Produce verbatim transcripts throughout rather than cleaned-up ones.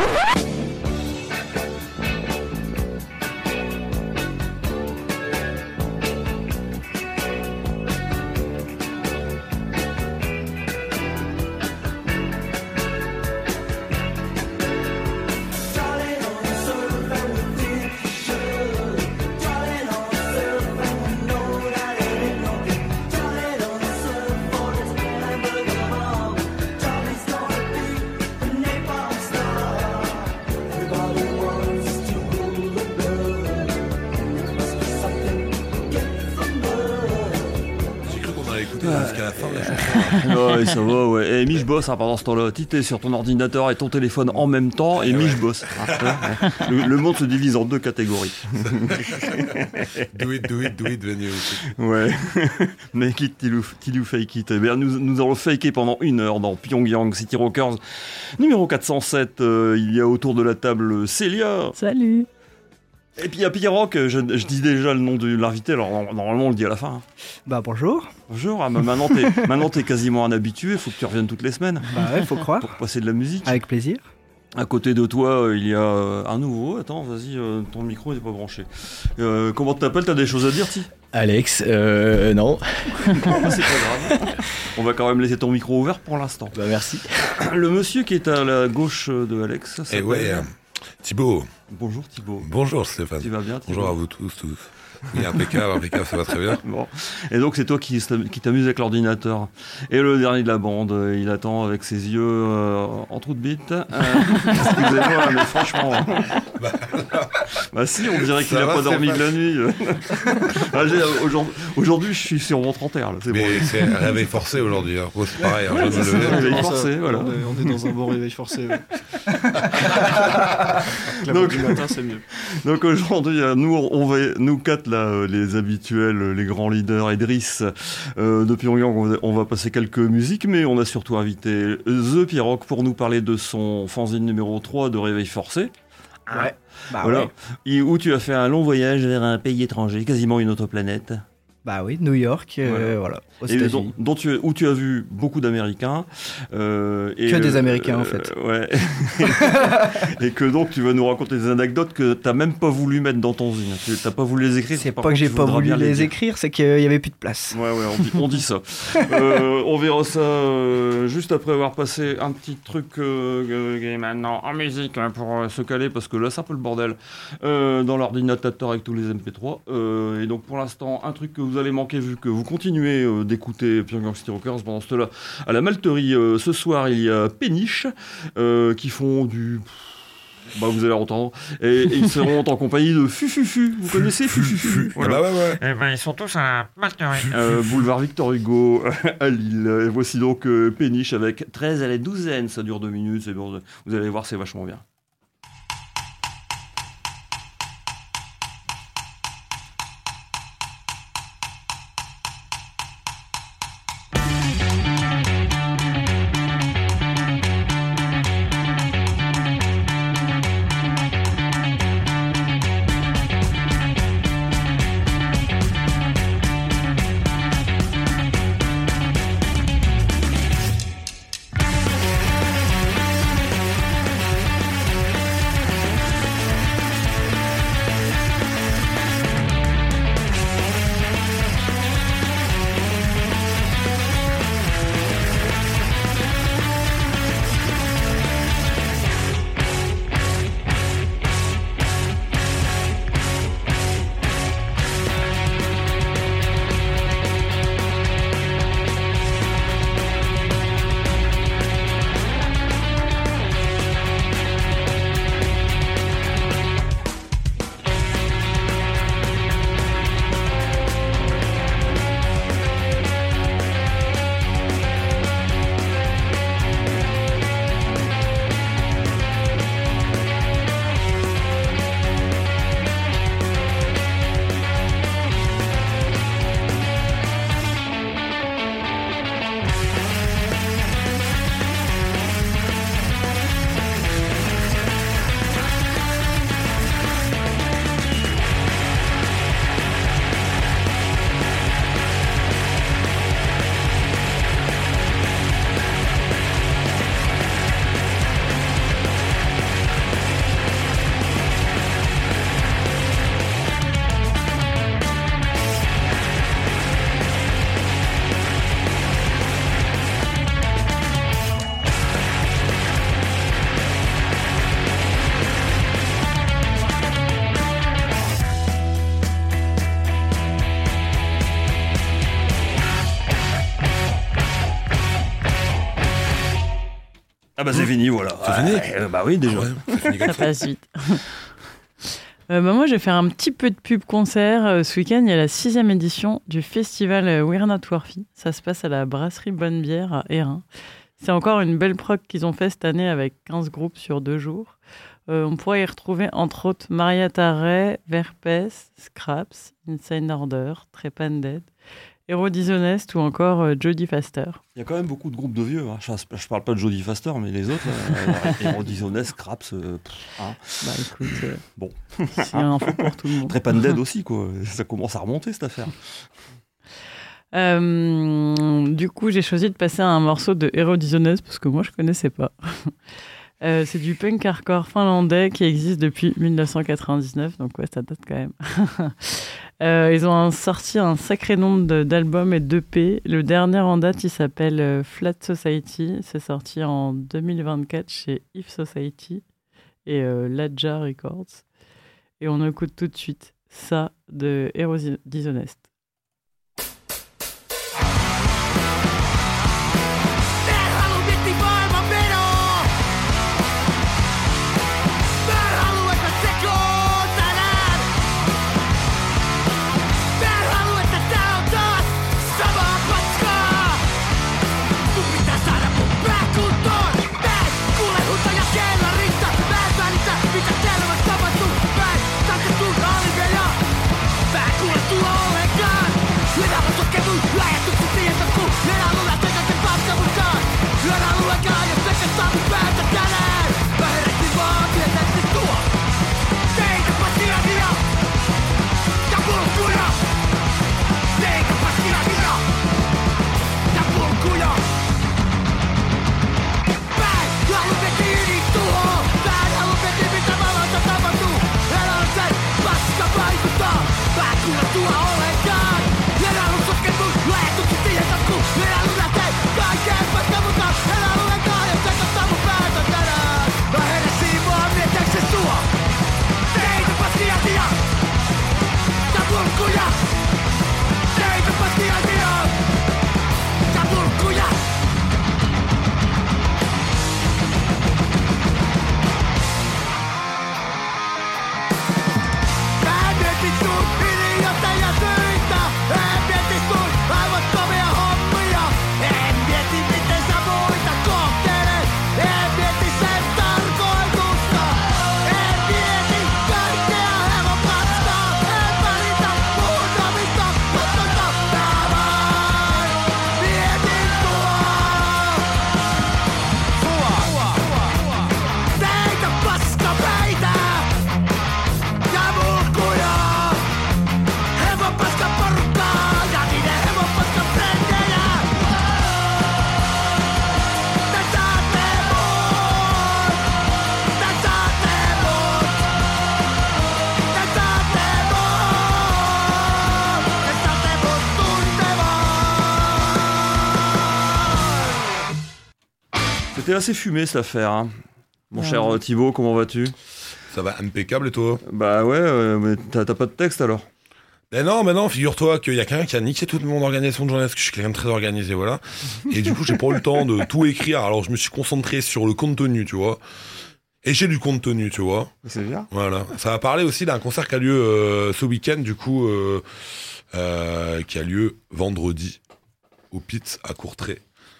Ouais, ça va, ouais. Et Mich bosse hein, pendant ce temps-là. Tu t'es sur ton ordinateur et ton téléphone en même temps, et Mich bosse. Le, le monde se divise en deux catégories. Do it, do it, do it, venue. Ouais. Make it till you, till you fake it. Eh bien, nous, nous allons faker pendant une heure dans Pyongyang City Rockers numéro quatre cent sept. Euh, il y a autour de la table Célia. Salut. Et puis à Pierrock, je, je dis déjà le nom de l'invité, alors normalement on le dit à la fin. Bah bonjour. Bonjour, ah, bah, maintenant, t'es, maintenant t'es quasiment un habitué, faut que tu reviennes toutes les semaines. Bah ouais, faut croire. Pour passer de la musique. Avec plaisir. À côté de toi, il y a un nouveau. Attends, vas-y, euh, ton micro n'est pas branché. Euh, comment tu t'appelles? T'as des choses à dire, Ti? Alex, euh, non. Non, c'est pas grave. On va quand même laisser ton micro ouvert pour l'instant. Bah merci. Le monsieur qui est à la gauche de Alex, ça Eh ouais, euh, Thibaut. Bonjour Thibaut. Bonjour Stéphane. Tu vas bien, Thibaut? Bonjour à vous tous, tous. Oui, impeccable, impeccable, ça va très bien. Bon. Et donc c'est toi qui, qui t'amuse avec l'ordinateur. Et le dernier de la bande, il attend avec ses yeux euh, en trou de bite. Euh, excusez-moi, mais franchement... bah, bah si, on dirait qu'il n'a pas dormi de la nuit. ah, aujourd'hui, aujourd'hui, je suis sur mon trente heures. Là, c'est mais bon. c'est un réveil forcé aujourd'hui. Hein. Bon, c'est pareil, ouais, hein, c'est je me un réveil forcé, voilà. On est, on est dans un bon réveil forcé. Ouais. La donc, du matin, c'est mieux. Donc aujourd'hui, nous, on va, nous quatre, là, les habituels, les grands leaders, Idriss, euh, de Pyongyang, on va, on va passer quelques musiques, mais on a surtout invité The Pierrock pour nous parler de son fanzine numéro trois de Réveil Forcé. Ouais. Bah voilà. ouais. Et où tu as fait un long voyage vers un pays étranger, quasiment une autre planète. Bah oui, New York, euh, voilà. Aux Et dont, dont tu, où tu as vu beaucoup d'Américains. Euh, et que des Américains, euh, en fait. Euh, ouais. Et que donc tu vas nous raconter des anecdotes que tu n'as même pas voulu mettre dans ton zine. Tu n'as pas voulu les écrire. C'est pas que j'ai pas voulu les, les écrire, c'est qu'il n'y avait plus de place. Ouais, ouais, on dit, on dit ça. euh, on verra ça euh, juste après avoir passé un petit truc euh, qui est maintenant en musique hein, pour euh, se caler, parce que là c'est un peu le bordel euh, dans l'ordinateur avec tous les M P trois. Euh, et donc pour l'instant, un truc que vous allez manquer vu que vous continuez euh, d'écouter Pyongyang City Rockers. Pendant ce temps-là, à la malterie, euh, ce soir, il y a Péniche euh, qui font du... Bah, vous allez entendre. Et, et ils seront en compagnie de Fufufu. Vous connaissez Fufufu? Voilà. Ah bah ouais, ouais. Eh ben, ils sont tous à la malterie. Euh, boulevard Victor Hugo à Lille. Et voici donc euh, Péniche avec treize à la douzaine. Ça dure deux minutes. C'est bon. Vous allez voir, c'est vachement bien. Ah bah c'est fini, voilà. C'est fini euh, Bah oui, déjà. Ah ouais, c'est fini comme Ça ça. passe vite. Euh, bah moi, je vais faire un petit peu de pub concert. Euh, ce week-end, il y a la sixième édition du festival euh, We're Not Worthy. Ça se passe à la brasserie Bonne Bière à Hérin. C'est encore une belle prog qu'ils ont fait cette année avec quinze groupes sur deux jours. Euh, on pourra y retrouver entre autres Marietta Ray, Verpes, Scraps, Insane Order, Trepanned, Hero Dishonest ou encore euh, Jodie Faster. Il y a quand même beaucoup de groupes de vieux. Hein. Je, je parle pas de Jodie Faster, mais les autres, euh, Hero Dishonest, Craps, euh, pff, hein. Bah écoute, euh, Bon. c'est une info pour tout le monde. Trepanned aussi, quoi. Ça commence à remonter cette affaire. Euh, du coup, j'ai choisi de passer à un morceau de Hero Dishonest parce que moi, je connaissais pas. Euh, c'est du punk hardcore finlandais qui existe depuis dix-neuf cent quatre-vingt-dix-neuf, donc ouais, ça date quand même. euh, ils ont un, sorti un sacré nombre de, d'albums et d'E P. Le dernier en date, il s'appelle euh, Flat Society. C'est sorti en deux mille vingt-quatre chez If Society et euh, Ladja Records. Et on écoute tout de suite ça de Hero Dishonest. C'était assez fumé cette affaire, hein. Mon Ouais. cher euh, Thibaut, comment vas-tu? Ça va impeccable et toi? Bah ouais, euh, mais t'as, t'as pas de texte alors? Ben non, ben non, figure-toi qu'il y a quelqu'un qui a niqué toute mon organisation de journée, parce que je suis quelqu'un de très organisé, voilà. Et du coup, j'ai pas eu le temps de tout écrire, alors je me suis concentré sur le contenu, tu vois. Et j'ai du contenu, tu vois. C'est bien. Voilà. Ça va parler aussi d'un concert qui a lieu euh, ce week-end, du coup, euh, euh, qui a lieu vendredi, au Pitts, à Courtrai.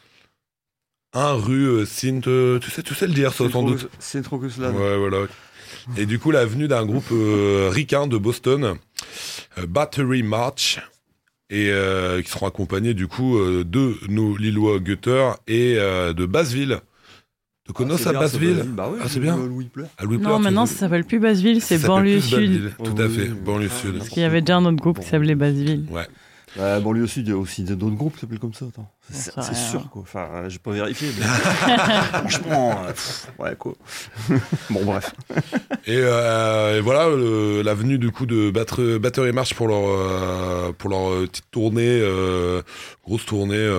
Un rue euh, Sint, euh, tu sais, tu sais le dire, ça, sans doute. C'est trop que cela. Ouais, voilà. Et du coup, la venue d'un groupe euh, ricain de Boston, euh, Battery March, et euh, qui seront accompagnés du coup euh, de nos Lillois Gutter et euh, de Basseville. Tu connais ça, Basseville? Bah ouais, Ah, c'est bien. Louis Pleur. À Louis Non, Pleur, maintenant, tu- ça s'appelle plus Basseville, c'est ça s'appelle banlieue plus sud. Basseville. Tout à Oui, fait, oui. banlieue Ah, sud. Parce qu'il y avait déjà un autre groupe qui s'appelait Basseville. Ouais. Ouais, banlieue sud, il y a aussi d'autres groupes qui s'appellent comme ça. Attends. C'est, J'en sais c'est rien. sûr, quoi. Enfin, euh, j'ai pas vérifié. Mais... Franchement, euh, pff, ouais, quoi. Bon, bref. Et, euh, et voilà le- la venue du coup de Battre- Battery March pour leur euh, pour leur euh, petite tournée, euh, grosse tournée euh,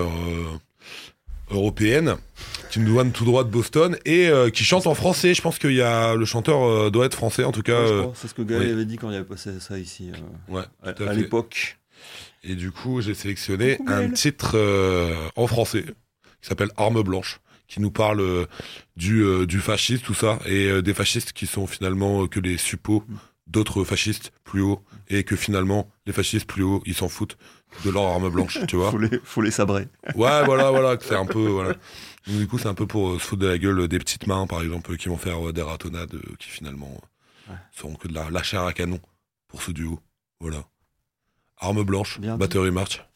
européenne, qui nous douane tout droit de Boston et euh, qui chante en français. Je pense qu'il y a le chanteur euh, doit être français en tout cas. Ouais, je euh, crois. C'est ce que Gaël oui. avait dit quand il avait passé ça ici, euh, ouais, à, tout à à fait. l'époque. Et du coup, j'ai sélectionné Coucou, un Gaël. titre euh, en français qui s'appelle Arme blanche, qui nous parle euh, du, euh, du fascisme, tout ça, et euh, des fascistes qui sont finalement euh, que les suppôts d'autres fascistes plus hauts, et que finalement, les fascistes plus hauts, ils s'en foutent de leur arme blanche, tu vois. Faut les, faut les sabrer. Ouais, voilà, voilà, c'est un peu, voilà. Donc, du coup, c'est un peu pour euh, se foutre de la gueule des petites mains, par exemple, euh, qui vont faire euh, des ratonnades, euh, qui finalement euh, Ouais. seront que de la, la chair à canon pour ce duo. Voilà. Arme blanche, Bien dit. Battery March.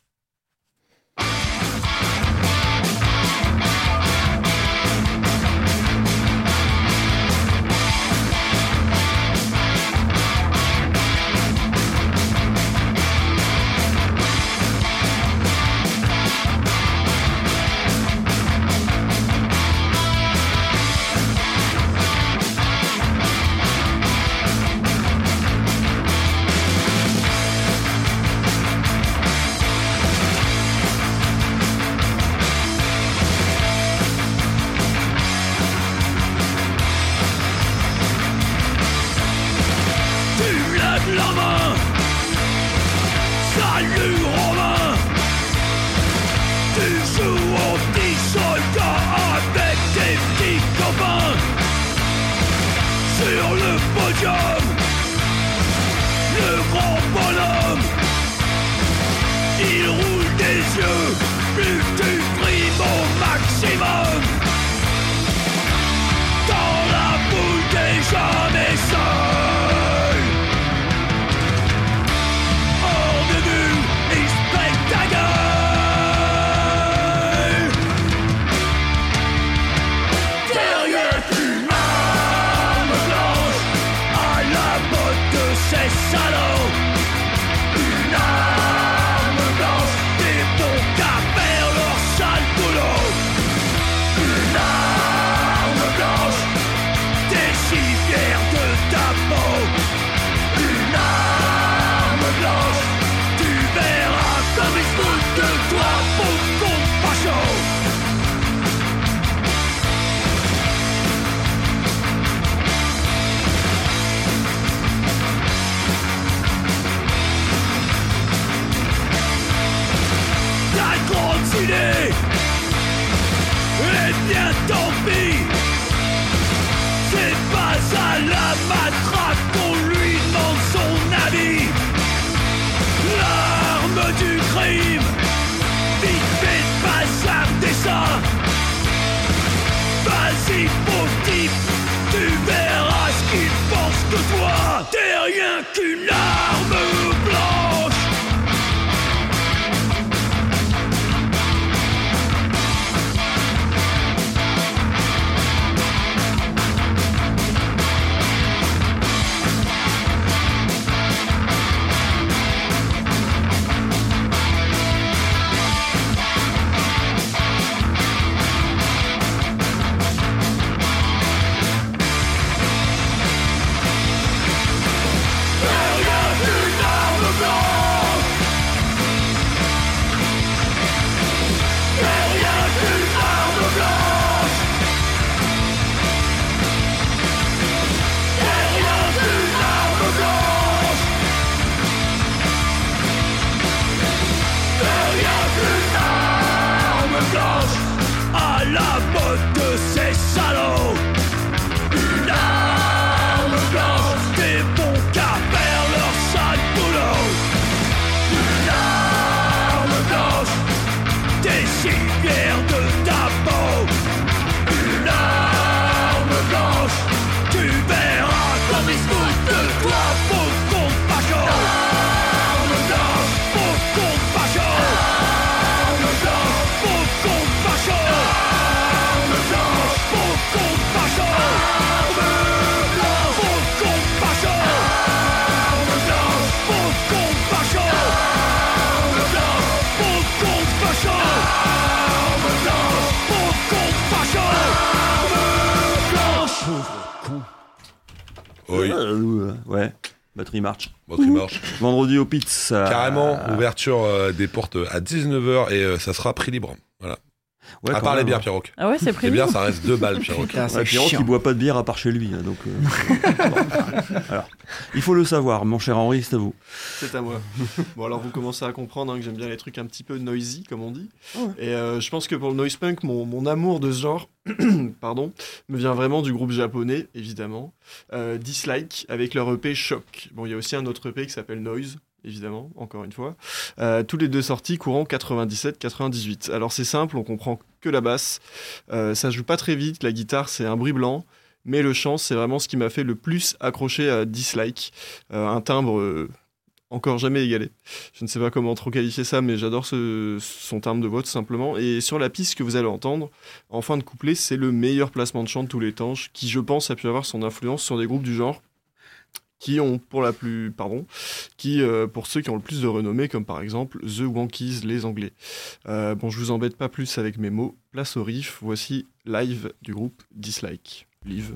Oui. Euh, ouais, Battery March. Battery March. Vendredi au Pitts. Euh... Carrément, ouverture euh, des portes à dix-neuf heures et euh, ça sera prix libre. Voilà. Ouais, à part même, les bières, hein. Pierroc. Ah ouais, c'est Les prévu. bières, ça reste deux balles, Pierroc. Putain, c'est Ouais, Pierrot chiant. qui boit pas de bière à part chez lui, hein, donc euh, alors, il faut le savoir, mon cher Henri, c'est à vous. C'est à moi. Bon, alors vous commencez à comprendre hein, que j'aime bien les trucs un petit peu noisy, comme on dit. Ouais. Et euh, je pense que pour le noise punk, mon, mon amour de ce genre, pardon, me vient vraiment du groupe japonais, évidemment. Euh, Dislike, avec leur E P Shock. Bon, il y a aussi un autre E P qui s'appelle Noise, évidemment, encore une fois. Euh, tous les deux sortis courant quatre-vingt-dix-sept quatre-vingt-dix-huit. Alors c'est simple, on comprend que la basse. Euh, ça joue pas très vite, la guitare c'est un bruit blanc. Mais le chant, c'est vraiment ce qui m'a fait le plus accrocher à Dislike. Euh, un timbre... Euh, encore jamais égalé. Je ne sais pas comment trop qualifier ça, mais j'adore ce, son timbre de voix tout simplement. Et sur la piste que vous allez entendre, en fin de couplet, c'est le meilleur placement de chant de tous les temps, qui je pense a pu avoir son influence sur des groupes du genre, qui ont pour la plus, pardon, qui euh, pour ceux qui ont le plus de renommée, comme par exemple The Wankees, les Anglais. Euh, bon, je vous embête pas plus avec mes mots. Place au riff. Voici Live du groupe Dislike. Live.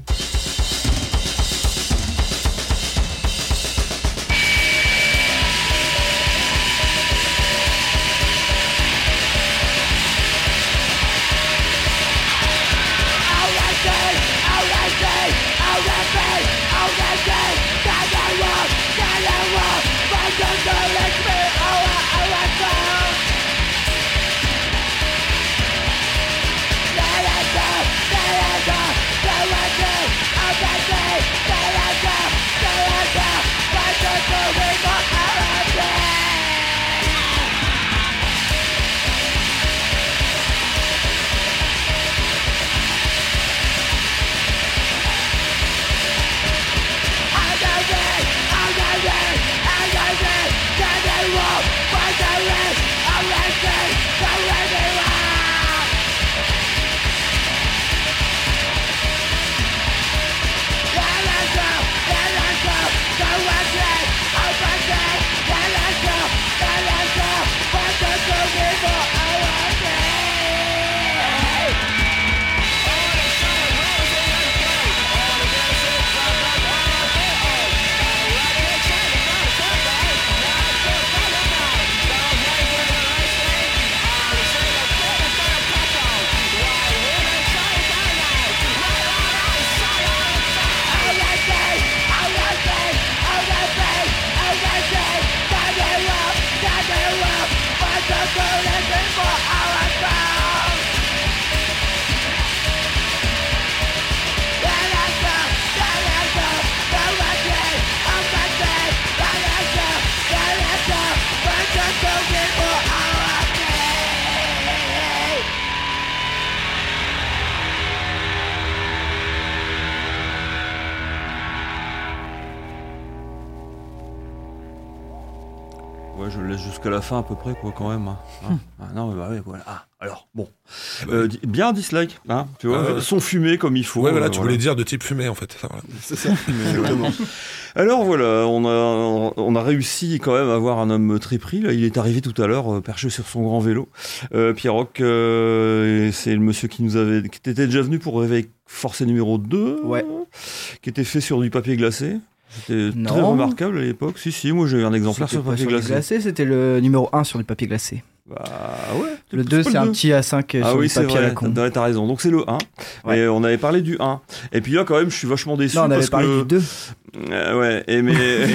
Ouais, je le laisse jusqu'à la fin à peu près, quoi, quand même. Hein. Hein ah, non, mais bah ouais, voilà. Ah, alors, bon. Euh, di- bien Dislike, hein, tu vois, Ah ouais. son fumé comme il faut. Ouais, voilà, euh, tu voilà. voulais dire de type fumé, en fait. Ça, voilà. C'est ça, exactement. Alors voilà, on a, on a réussi quand même à avoir un homme très pris. Là, il est arrivé tout à l'heure, euh, perché sur son grand vélo. Euh, Pierrock, euh, c'est le monsieur qui nous avait, qui était déjà venu pour Réveil Forcé numéro deux, Ouais. qui était fait sur du papier glacé. C'était Non. très remarquable à l'époque. Si, si, moi j'ai eu un exemplaire C'était sur pas papier sur du glacé. glacé, c'était le numéro un sur du papier glacé. Bah ouais. Le deux, pas c'est un deux. petit A cinq Ah sur oui, du c'est papier à vrai, la con. t'as, t'as raison. Donc c'est le un. Ouais. Et on avait parlé du un. Et puis là, quand même, je suis vachement déçu. Non, on avait parce parlé que... du deux. Euh, ouais, et mais et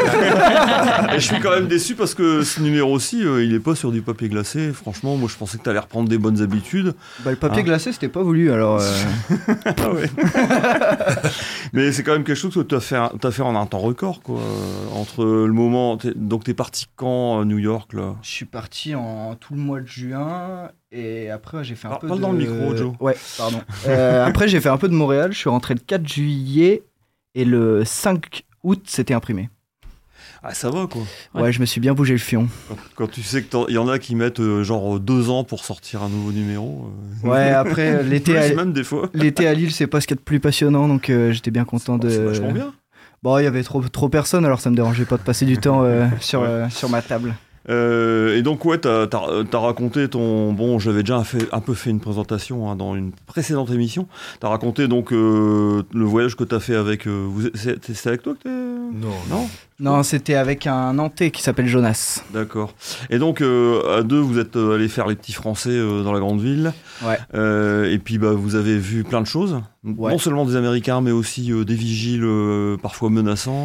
je suis quand même déçu parce que ce numéro-ci, euh, il est pas sur du papier glacé. Franchement, moi, je pensais que t'allais reprendre des bonnes habitudes. Bah, le papier Ah. glacé, c'était pas voulu, alors... euh, Ah ouais. Mais c'est quand même quelque chose que t'as fait, t'as fait en un temps record, quoi. Entre le moment, t'es, donc t'es parti quand à New York là? Je suis parti en tout le mois de juin, et après, j'ai fait un Alors, peu parle de... dans le micro, Joe. Ouais, pardon. Euh, après, j'ai fait un peu de Montréal, je suis rentré le quatre juillet, et le cinq août, c'était imprimé. Ah, ça va, quoi. Ouais. Ouais, je me suis bien bougé le fion. Quand, quand tu sais qu'il y en a qui mettent euh, genre deux ans pour sortir un nouveau numéro. euh, Ouais, après, l'été plus à... même des fois. l'été à Lille, c'est pas ce qu'il y a de plus passionnant, donc euh, j'étais bien content de... C'est vachement bien. Bon, il y avait trop, trop personne, alors ça me dérangeait pas de passer du temps euh, sur, Ouais. euh, sur ma table. Euh, et donc ouais, t'as, t'as, t'as raconté ton... Bon, j'avais déjà fait, un peu fait une présentation hein, dans une précédente émission. T'as raconté donc euh, le voyage que t'as fait avec... Euh, vous, c'est, c'est avec toi que t'es... Non, Non. Non, c'était avec un Nantais qui s'appelle Jonas. D'accord. Et donc euh, à deux, vous êtes euh, allés faire les petits Français euh, dans la grande ville. Ouais. Euh, et puis bah, vous avez vu plein de choses. Ouais. Non seulement des Américains, mais aussi euh, des vigiles euh, parfois menaçants.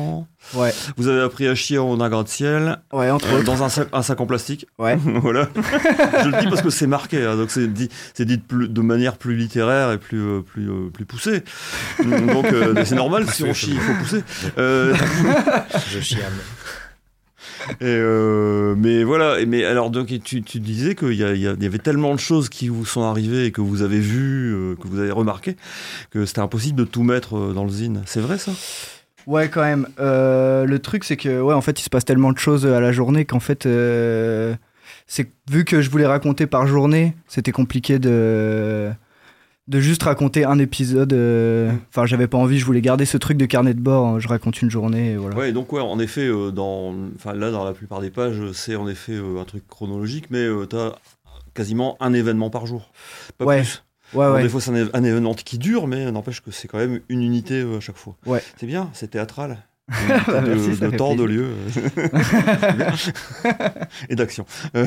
Ouais. Vous avez appris à chier en un gratte-ciel. Ouais, entre Euh, autres. dans un sac, un sac en plastique. Ouais. Voilà. Je le dis parce que c'est marqué, hein, donc c'est dit, c'est dit de, plus- de manière plus littéraire et plus, euh, plus, euh, plus poussée. Donc euh, c'est normal, si on chie, il faut pousser. Euh, Je chiame. et euh, mais voilà, et, mais alors donc tu, tu disais qu'il y, a- il y, a- il y avait tellement de choses qui vous sont arrivées et que vous avez vues, euh, que vous avez remarquées, que c'était impossible de tout mettre euh, dans le zine. C'est vrai ça? Ouais, quand même. Euh, le truc, c'est que, ouais, en fait, il se passe tellement de choses à la journée qu'en fait, euh, c'est vu que je voulais raconter par journée, c'était compliqué de de juste raconter un épisode. euh, Enfin, j'avais pas envie. Je voulais garder ce truc de carnet de bord. hein, Je raconte une journée, et voilà. Ouais, donc ouais, en effet, euh, dans, enfin là, dans la plupart des pages, c'est en effet euh, un truc chronologique, mais euh, t'as quasiment un événement par jour, pas Ouais. plus. Ouais, Bon, ouais. des fois, c'est un, é- un événement qui dure, mais n'empêche que c'est quand même une unité euh, à chaque fois. Ouais. C'est bien, c'est théâtral. Une Bah, unité de, merci, ça de fait temps, de plaisir. lieu et d'action. Euh,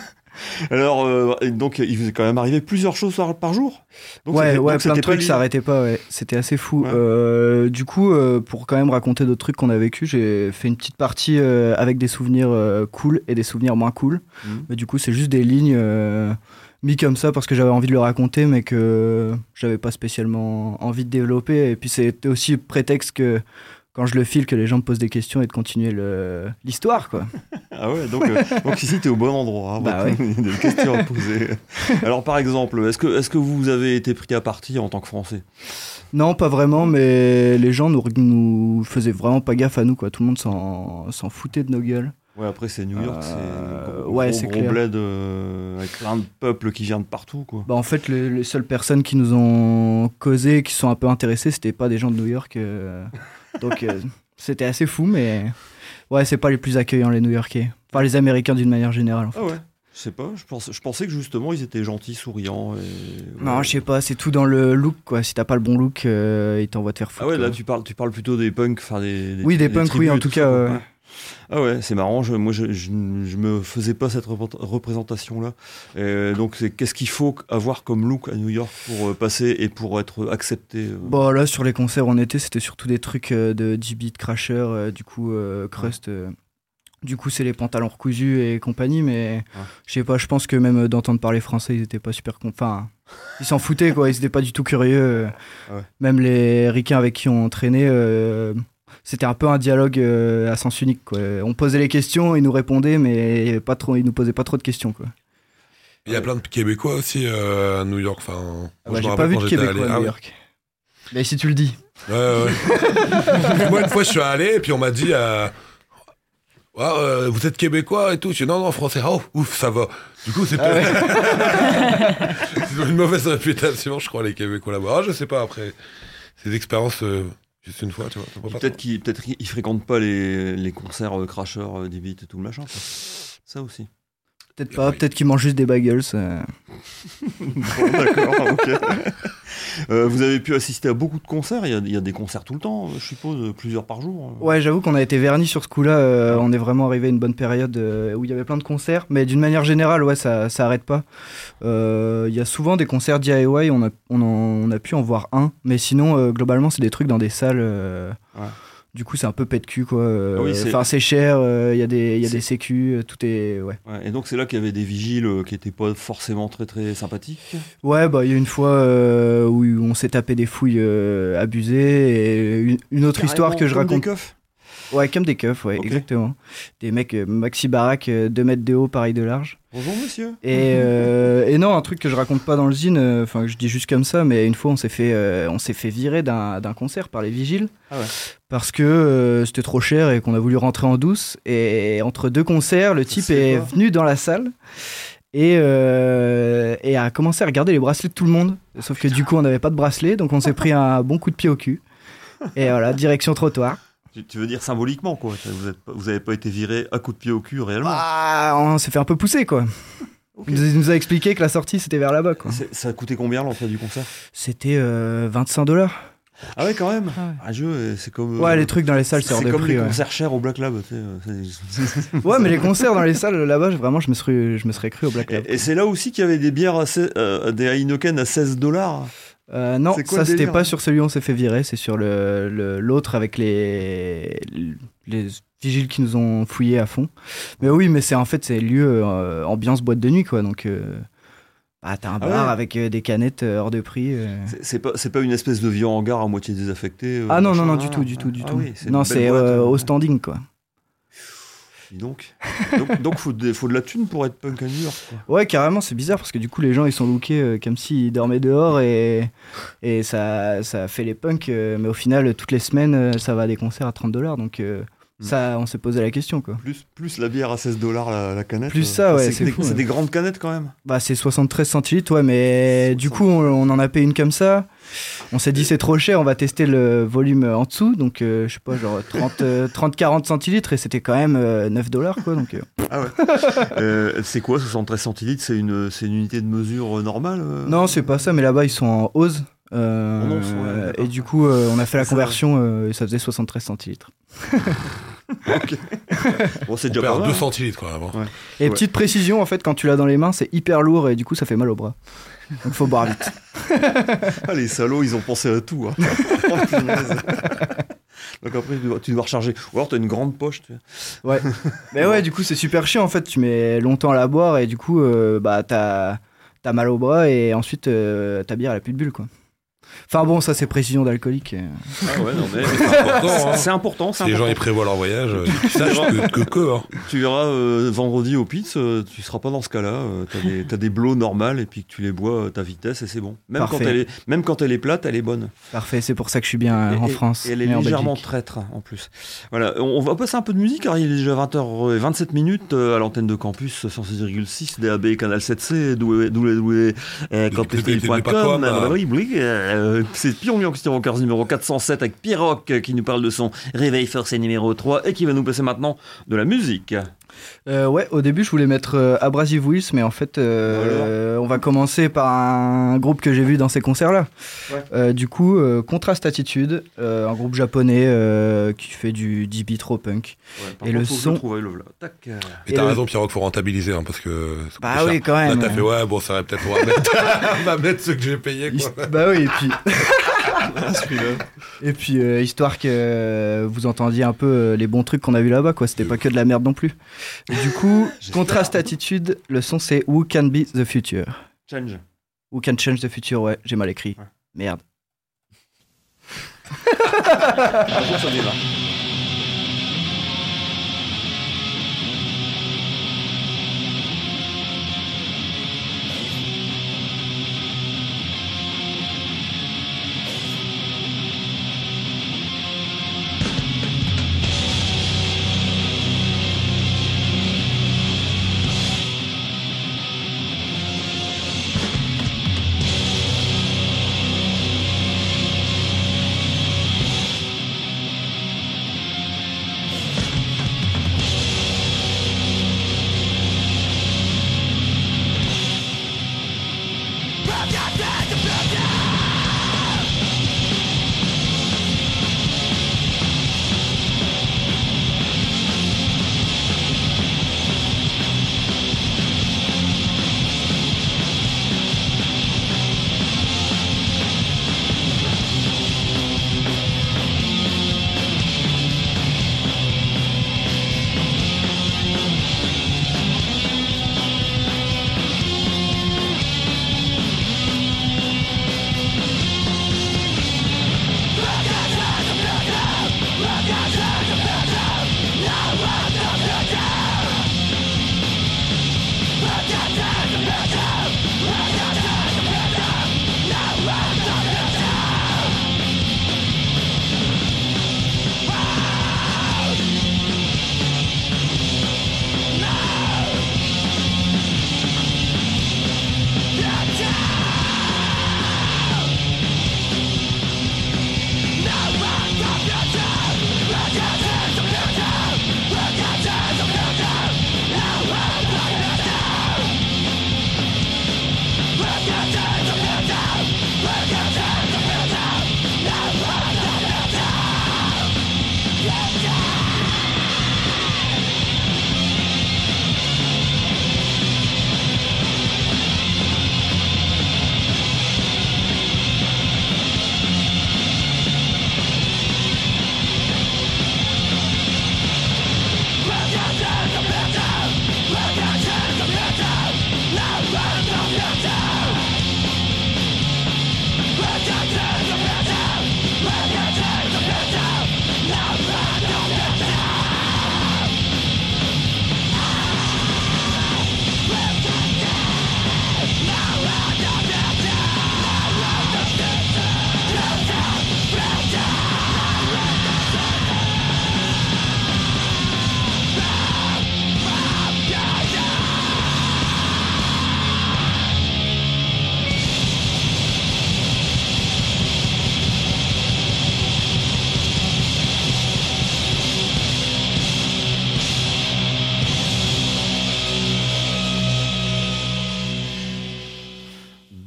Alors, euh, et donc, il vous est quand même arrivé plusieurs choses par, par jour. Donc, ouais, c'était- ouais, donc, plein de c'était pas trucs, li- ça arrêtait pas, ouais. C'était assez fou. Ouais. Euh, du coup, euh, pour quand même raconter d'autres trucs qu'on a vécu, j'ai fait une petite partie euh, avec des souvenirs euh, cool et des souvenirs moins cool. Mhm. Mais du coup, c'est juste des lignes euh, mis comme ça parce que j'avais envie de le raconter, mais que j'avais pas spécialement envie de développer. Et puis, c'était aussi prétexte que quand je le file, que les gens me posent des questions et de continuer le- l'histoire, quoi. Ah ouais, donc, euh, donc ici, t'es au bon endroit. Hein, Bah donc, il y a des questions à poser. Alors, par exemple, est-ce que, est-ce que vous avez été pris à partie en tant que Français? Non, pas vraiment, mais les gens nous, nous faisaient vraiment pas gaffe à nous, quoi. Tout le monde s'en s'en foutait de nos gueules. Ouais, après, c'est New York, c'est Euh, un gros, ouais, gros, c'est gros clair. bled euh, avec plein de peuples qui viennent de partout, quoi. Bah en fait, les, les seules personnes qui nous ont causé, qui sont un peu intéressées, c'était pas des gens de New York. euh, donc euh, c'était assez fou, mais ouais, c'est pas les plus accueillants, les New-Yorkais. Enfin, les Américains d'une manière générale. En fait. Ah ouais, je sais pas, je pensais, je pensais que justement ils étaient gentils, souriants. Et... Non, ouais. je sais pas, c'est tout dans le look, quoi. Si t'as pas le bon look, euh, ils t'envoient te faire foutre. Ah ouais, là quoi. tu parles, tu parles plutôt des punks, enfin des, Oui, des punks, tribus oui, en et tout ça, cas, quoi. ouais. Ah ouais, c'est marrant, je, moi je, je, je me faisais pas cette repré- représentation-là. Et donc c'est, qu'est-ce qu'il faut avoir comme look à New York pour euh, passer et pour être accepté euh Bon, là, sur les concerts où on était, c'était surtout des trucs euh, de G-Beat, Crasher, euh, du coup, euh, Crust. euh, Du coup, c'est les pantalons recousus et compagnie, mais Ouais. je sais pas, je pense que même d'entendre parler français, ils étaient pas super. con- Enfin, ils s'en foutaient, quoi, ils étaient pas du tout curieux. euh. Ouais. Même les ricains avec qui on traînait, euh, c'était un peu un dialogue euh, à sens unique, quoi. On posait les questions, ils nous répondaient, mais il y avait pas trop, ils nous posaient pas trop de questions, quoi. Il y a plein de Québécois aussi euh, à New York. Enfin, moi, Ah je bah, me j'ai rappelle pas vu quand de j'étais Québécois allé- à Ah New ouais. York. Mais si tu le dis. Ouais, ouais. Moi, une fois, je suis allé et puis on m'a dit euh, Ah, euh, vous êtes québécois et tout. Je dis non, non, français. Oh, ouf, ça va. Du coup, c'est Ah ouais. Ils ont une mauvaise réputation, je crois, les Québécois là-bas. Ah, je sais pas, après, ces expériences, euh, juste une fois, tu vois. ça peut pas Peut-être qu'ils peut-être qu'ils fréquentent pas les, les concerts euh, Crasher, euh, D-Beat et tout le machin. Quoi. Ça aussi. Peut-être pas, peut-être qu'ils mangent juste des bagels. euh. Bon, d'accord, ok. Euh, vous avez pu assister à beaucoup de concerts. Il y a, il y a des concerts tout le temps, je suppose, plusieurs par jour. Ouais, j'avoue qu'on a été vernis sur ce coup-là. euh, on est vraiment arrivé à une bonne période euh, où il y avait plein de concerts. Mais d'une manière générale, ouais, ça, ça arrête pas. Euh, Il y a souvent des concerts D I Y. On a, on, en- on a pu en voir un. Mais sinon, euh, globalement, c'est des trucs dans des salles. euh, Ouais. Du coup, c'est un peu pet de cul, quoi. euh, Ah oui, c'est- Enfin, c'est cher. euh, Il y a des, il y a C'est- des sécu. euh, Tout est. Ouais. Ouais, et donc c'est là qu'il y avait des vigiles euh, qui étaient pas forcément très très sympathiques. Ouais, bah, il y a une fois euh, où on s'est tapé des fouilles euh, abusées. Et une, une autre histoire que je Carrément, comme raconte. des keufs. Ouais, comme des keufs, ouais, Ok. exactement. Des mecs euh, maxi baraque, euh, deux mètres de haut, pareil de large. Bonjour monsieur. Et, euh, et non, un truc que je raconte pas dans le zine, euh, enfin que je dis juste comme ça, mais une fois on s'est fait, euh, on s'est fait virer d'un, d'un concert par les vigiles. Ah ouais. Parce que euh, c'était trop cher et qu'on a voulu rentrer en douce. Et entre deux concerts, le type C'est est quoi venu dans la salle et, euh, et a commencé à regarder les bracelets de tout le monde. Sauf que du coup on n'avait pas de bracelet, donc on s'est pris un bon coup de pied au cul. Et voilà, direction trottoir. Tu, tu veux dire symboliquement quoi. Vous êtes pas- vous avez pas été viré à coup de pied au cul réellement. Ah, on s'est fait un peu pousser, quoi. Ok. Il nous- il nous a expliqué que la sortie, c'était vers là-bas, quoi. C'est- Ça a coûté combien l'entrée du concert? C'était euh, vingt-cinq dollars. Ah ouais quand même. Ah ouais. Un jeu, euh, c'est comme. Ouais, euh, les trucs dans les salles, c'est hors de comme prix. les Ouais. concerts chers au Black Lab. Tu sais, euh, c'est- Ouais, mais les concerts dans les salles, là-bas, je- vraiment, je me serais, je me serais cru au Black Lab. et, et c'est là aussi qu'il y avait des bières, à seize- euh, des Heineken à seize dollars. Euh, non, c'est quoi ça, le c'était délire, pas hein sur celui où on s'est fait virer, c'est sur le, le- l'autre avec les, les vigiles qui nous ont fouillés à fond. Mais oui, mais c'est en fait c'est lieu euh, ambiance boîte de nuit quoi. Donc euh, bah, t'as un Ah bar ouais. avec euh, des canettes euh, hors de prix. euh. C'est- C'est pas, c'est pas une espèce de vieux hangar à moitié désaffecté. euh, Ah non non machin, non ah, du tout du tout du ah tout. oui, c'est Non une belle c'est boîte, euh, euh, au standing quoi. dis donc. Donc, donc faut, de, faut de la thune pour être punk à New York. Quoi. Ouais carrément c'est bizarre parce que du coup les gens ils sont lookés euh, comme s'ils dormaient dehors et et ça ça fait les punks euh, mais au final toutes les semaines euh, ça va à des concerts à trente dollars donc euh, Mm. ça on s'est posé la question quoi. Plus, plus la bière à seize dollars la, la canette. Plus ça, ouais, c'est c'est des, fou, c'est ouais. des grandes canettes quand même. Bah c'est soixante-treize centilitres ouais mais du coup on, on en a payé une comme ça. On s'est dit c'est trop cher, on va tester le volume en dessous donc euh, je sais pas genre trente quarante centilitres et c'était quand même euh, neuf dollars quoi donc euh. Ah ouais. euh, c'est quoi soixante-treize centilitres? C'est une, c'est une unité de mesure euh, normale euh Non c'est pas ça mais là-bas ils sont en hausse. Euh, En once, ouais, d'accord. et du coup euh, on a fait la Ça, conversion euh, et ça faisait soixante-treize centilitres. Bon, c'est On déjà pas perd mal. deux centilitres quand même. hein. Et Ouais. petite précision en fait quand tu l'as dans les mains c'est hyper lourd et du coup ça fait mal au bras. Donc faut boire vite. Ah, les salauds, ils ont pensé à tout. Hein. Oh, punaise. Donc après, tu dois, tu dois recharger. Ou alors, t'as une grande poche. Tu vois. Ouais. Mais ouais, du coup, c'est super chiant en fait. Tu mets longtemps à la boire et du coup, euh, bah, t'as, t'as mal au bras et ensuite euh, ta bière elle a plus de bulles quoi. Enfin bon, ça c'est précision d'alcoolique. euh. Ah ouais, non, mais C'est important. hein. c'est important. C'est Si les gens important. ils prévoient leur voyage, euh, ils sachent que, que, que hein. Tu verras euh, vendredi au Pitts, euh, tu seras pas dans ce cas-là. Euh, t'as des, t'as des blots normales et puis que tu les bois à ta vitesse et c'est bon. Même quand, Parfait. elle est, même quand elle est plate, elle est bonne. Parfait, c'est pour ça que je suis bien euh, Et- en et- France. Et elle est et en légèrement Belgique. traître en plus. Voilà, on on va passer un peu de musique car il est déjà vingt heures vingt-sept minutes euh, à l'antenne de Campus cent six virgule six, D A B, Canal sept C, doué, doué, doué, euh, campus télé point com. euh. Oui, oui, euh, c'est Pyongyang Steve Rockers numéro quatre cent sept avec Pierrock euh, qui nous parle de son Réveil forcé numéro trois et qui va nous passer maintenant de la musique. Euh, ouais, au début je voulais mettre euh, Abrasive Wheels, mais en fait euh, on va commencer par un groupe que j'ai vu dans ces concerts-là. Ouais. Euh, du coup, euh, Contrast Attitude, euh, un groupe japonais euh, qui fait du deep beat raw punk. Ouais, par Et contre, le faut que je son- le trouve, ouais, le voilà. Tac. euh. Mais Et t'as le- raison, Pierrot, faut rentabiliser, hein, parce que. ça coûte Bah cher. oui, quand Là, même. t'as fait, ouais, bon, ça va peut-être, on va mettre, on va mettre ceux que j'ai payés, quoi. Hist- Bah oui, et puis, À ce prix-là. et puis euh, histoire que euh, vous entendiez un peu euh, les bons trucs qu'on a vu là-bas, quoi. C'était pas que de la merde non plus. Et du coup, J'espère. Contrast Attitude, le son c'est Who Can Be the Future. Change. Who Can Change the Future, ouais, j'ai mal écrit. Ouais. Merde. Attention, ça démarre.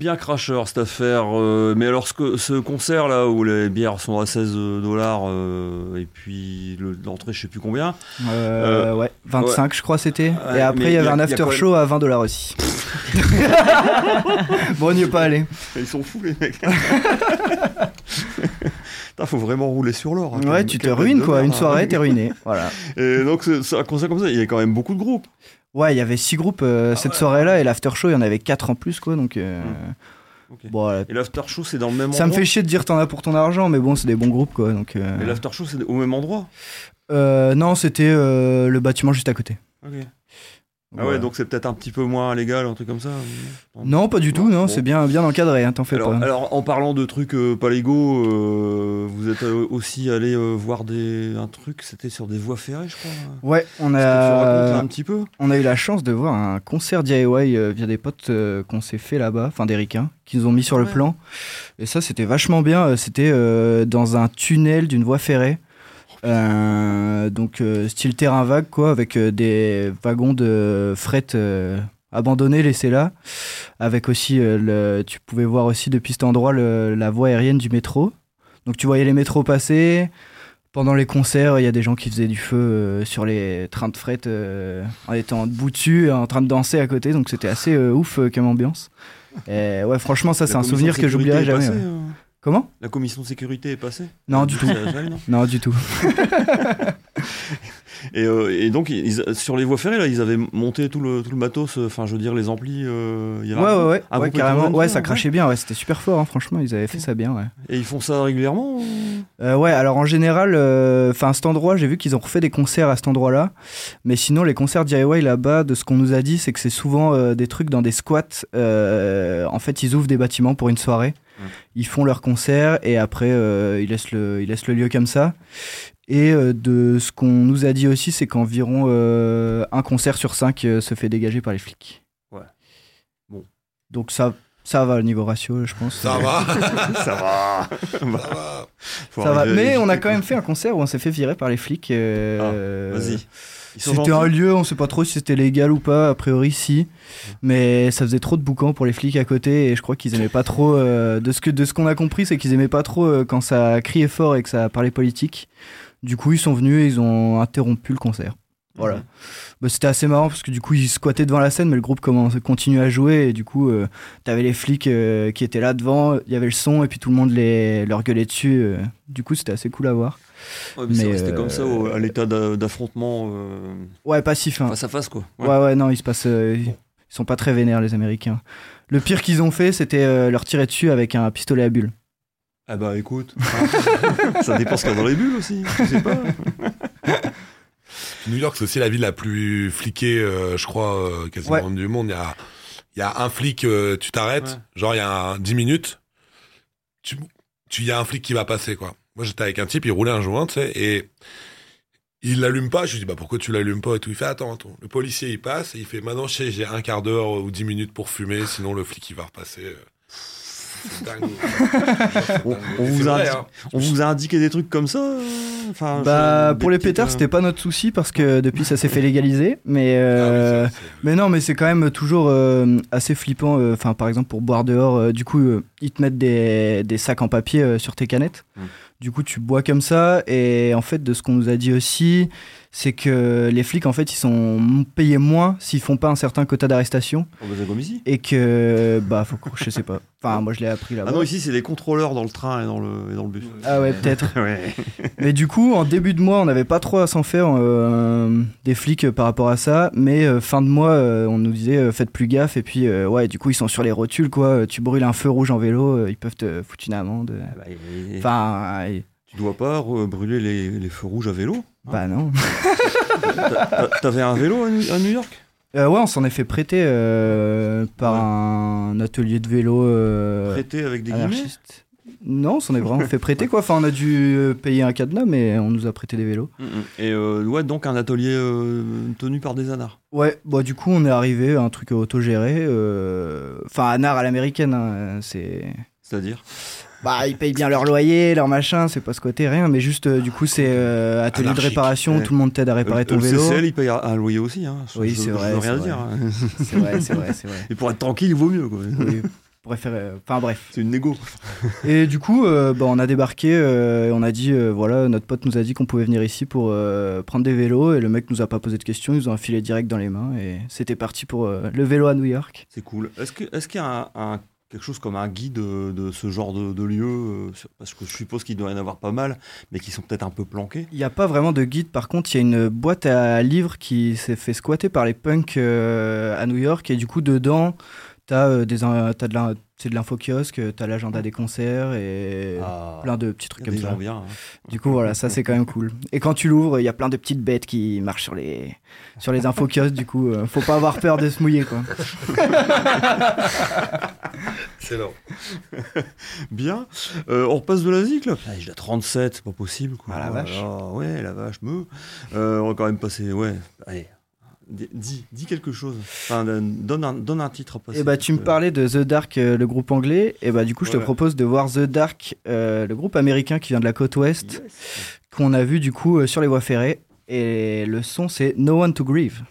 bien cracheur cette affaire. Euh, mais alors, ce, ce concert là où les bières sont à seize dollars euh, et puis le, l'entrée, je sais plus combien. Euh, euh, ouais, vingt-cinq, ouais. Je crois, c'était. Ouais, et après, il y avait un after show même... à vingt dollars aussi. Bon, on n'y est pas allé. Ils sont fous, les mecs. Putain, faut vraiment rouler sur l'or. Hein, ouais, tu te ruines, quoi. Merde, une soirée, hein. T'es ruiné. Voilà. Et donc, c'est un concert comme ça, il y a quand même beaucoup de groupes. Ouais, il y avait six groupes euh, ah cette ouais, soirée-là, ouais. Et l'after show, il y en avait quatre en plus, quoi. Donc, euh... mmh. okay. Bon, voilà. Et l'after show, c'est dans le même ça endroit. Ça me fait chier de dire t'en as pour ton argent, mais bon, c'est des bons groupes, quoi. Donc, euh... Mais l'after show, c'est au même endroit euh, Non, c'était euh, le bâtiment juste à côté. Ok. Ah ouais, ouais, donc c'est peut-être un petit peu moins légal, un truc comme ça. Non, pas du tout, non, bon. C'est bien, bien encadré, hein, t'en fais alors, pas. Alors, en parlant de trucs euh, pas légaux, euh, vous êtes euh, aussi allé euh, voir des, un truc, c'était sur des voies ferrées, je crois. Ouais, on a. Tu racontes un petit peu. On a eu la chance de voir un concert D I Y euh, via des potes euh, qu'on s'est fait là-bas, enfin des ricains, qui nous ont mis sur ouais. le plan. Et ça, c'était vachement bien. C'était euh, dans un tunnel d'une voie ferrée. Euh, donc euh, style terrain vague quoi, avec euh, des wagons de fret euh, abandonnés laissés là, avec aussi euh, le, tu pouvais voir aussi depuis cet endroit le, la voie aérienne du métro, donc tu voyais les métros passer. Pendant les concerts, il y a des gens qui faisaient du feu euh, sur les trains de fret euh, en étant debout dessus, en train de danser à côté, donc c'était assez euh, ouf euh, comme ambiance. Et ouais, franchement ça c'est un souvenir que j'oublierai jamais. Passée, ouais. euh... Comment ? La commission de sécurité est passée ? Non, du tout. Jamais, non, non, du tout. et, euh, et donc, ils, sur les voies ferrées, là, ils avaient monté tout le, tout le matos, enfin, je veux dire, les amplis. Euh, il y avait ouais, un, ouais, ouais, un ouais carrément. Ouais, ça ouais. crachait bien, ouais, c'était super fort, hein, franchement, ils avaient fait ça bien, ouais. Et ils font ça régulièrement ou... euh, Ouais, alors en général, enfin, euh, cet endroit, j'ai vu qu'ils ont refait des concerts à cet endroit-là, mais sinon, les concerts D I Y là-bas, de ce qu'on nous a dit, c'est que c'est souvent euh, des trucs dans des squats. Euh, en fait, ils ouvrent des bâtiments pour une soirée. Ils font leur concert et après euh, ils, laissent le, ils laissent le lieu comme ça. Et euh, de ce qu'on nous a dit aussi, c'est qu'environ euh, un concert sur cinq euh, se fait dégager par les flics. Ouais. Bon. Donc ça, ça va le niveau ratio, je pense. Ça va. Ça va. Ça va. Ça va. Mais on a quand même fait un concert où on s'est fait virer par les flics. Euh, ah, vas-y. C'était un lieu, on sait pas trop si c'était légal ou pas, a priori si, mais ça faisait trop de boucans pour les flics à côté et je crois qu'ils aimaient pas trop, euh, de, ce que, de ce qu'on a compris, c'est qu'ils aimaient pas trop euh, quand ça criait fort et que ça parlait politique. Du coup ils sont venus et ils ont interrompu le concert. Voilà. Mmh. Bah, c'était assez marrant parce que du coup ils squattaient devant la scène mais le groupe commençait, continuait à jouer et du coup euh, t'avais les flics euh, qui étaient là devant, il y avait le son et puis tout le monde les, leur gueulait dessus. Euh, du coup c'était assez cool à voir. Ouais, mais, mais c'est resté euh... comme ça au, à l'état d'affrontement euh... ouais passif hein. Face à face quoi. Ouais ouais, ouais non ils se passent euh, bon. Ils sont pas très vénères les Américains. Le pire qu'ils ont fait c'était euh, leur tirer dessus avec un pistolet à bulles. Ah bah écoute, ça dépend ce qu'il y a dans les bulles aussi, je sais pas. New York c'est aussi la ville la plus fliquée euh, je crois euh, quasiment ouais. du monde. Il y a, il y a un flic, euh, tu t'arrêtes, ouais. genre il y a un, dix minutes, tu, tu, y a un flic qui va passer quoi. Moi, j'étais avec un type, il roulait un joint, tu sais, et il l'allume pas. Je lui dis, bah, pourquoi tu l'allumes pas et tout. Il fait, attends, attends. Le policier, il passe, et il fait, maintenant, je sais, j'ai un quart d'heure ou dix minutes pour fumer, sinon le flic, il va repasser. C'est dingue. on, on, vous vrai, indique, hein. on vous a indiqué des trucs comme ça enfin, bah, pour les pétards, euh... c'était pas notre souci parce que depuis ça s'est fait légaliser. Mais, euh, ah, oui, c'est, c'est... mais non, mais c'est quand même toujours euh, assez flippant. Enfin, euh, par exemple, pour boire dehors, euh, du coup, euh, ils te mettent des, des sacs en papier euh, sur tes canettes. Hum. Du coup, tu bois comme ça. Et en fait, de ce qu'on nous a dit aussi, c'est que les flics, en fait, ils sont payés moins s'ils font pas un certain quota d'arrestation. Oh, bah, c'est comme ici. Et que, bah, faut que, je sais pas. Enfin, moi, je l'ai appris là-bas. Ah non, ici, c'est les contrôleurs dans le train et dans le, et dans le bus. Ah ouais, peut-être. Ouais. Mais du coup, en début de mois, on n'avait pas trop à s'en faire euh, des flics par rapport à ça. Mais euh, fin de mois, euh, on nous disait euh, faites plus gaffe. Et puis, euh, ouais, du coup, ils sont sur les rotules, quoi. Tu brûles un feu rouge en vélo, euh, ils peuvent te foutre une amende. Ah bah, et... Enfin. Et... Tu dois pas euh, brûler les, les feux rouges à vélo hein. Bah non. T'avais un vélo à New York euh, Ouais, on s'en est fait prêter euh, par ouais. un atelier de vélo. Euh, prêté avec des guillemets ? Non, on s'en est vraiment fait prêter quoi. Enfin, on a dû payer un cadenas, mais on nous a prêté des vélos. Et euh, ouais, donc un atelier euh, tenu par des anards. Ouais, bah du coup, on est arrivé à un truc autogéré. Enfin, euh... anard à l'américaine, hein, c'est. C'est-à-dire ? Bah, ils payent bien leur loyer, leur machin, c'est pas squatter, rien, mais juste, euh, du coup, c'est euh, atelier Anarchique. de réparation, ouais. Tout le monde t'aide à réparer euh, ton le vélo. Le C C L, il paye un loyer aussi, hein. Oui, je, c'est je, vrai. Je veux rien c'est dire. Vrai. C'est vrai, c'est vrai, c'est vrai. Et pour être tranquille, il vaut mieux, quoi. Oui. pourrais faire. euh, Enfin bref. C'est une négo. Et du coup, euh, bah, on a débarqué, euh, et on a dit, euh, voilà, notre pote nous a dit qu'on pouvait venir ici pour euh, prendre des vélos, et le mec nous a pas posé de questions, il nous a enfilé direct dans les mains, et c'était parti pour euh, le vélo à New York. C'est cool. Est-ce que, est-ce qu'il y a un, un- quelque chose comme un guide de, de ce genre de, de lieu euh, sur- parce que je suppose qu'il doit y en avoir pas mal, mais qui sont peut-être un peu planqués. Il n'y a pas vraiment de guide, par contre, il y a une boîte à livres qui s'est fait squatter par les punks euh, à New York, et du coup, dedans, t'as, euh, des, in- t'as de la- c'est de l'info-kiosque, t'as l'agenda des concerts, et Ah, plein de petits il trucs y a comme des ça. gens bien. hein. Du coup, voilà, ça c'est quand même cool. Et quand tu l'ouvres, il y a plein de petites bêtes qui marchent sur les, sur les infokiosques, du coup, euh, faut pas avoir peur de se mouiller, quoi. Excellent. Bien. Euh, on repasse de la zik là. Ah, j'ai la trente-sept, c'est pas possible. Quoi. Ah, la Oh vache. là, ouais, la vache, me. Euh, on va quand même passer. Ouais. Allez. Dis, dis, dis quelque chose. Enfin, donne un, donne un titre à passer. Et bah, tu me Euh, parlais de The Dark, euh, le groupe anglais, et bah, du coup, je te Ouais. propose de voir The Dark, euh, le groupe américain qui vient de la côte ouest, yes. qu'on a vu du coup euh, sur les voies ferrées. Et le son, c'est No One to Grieve.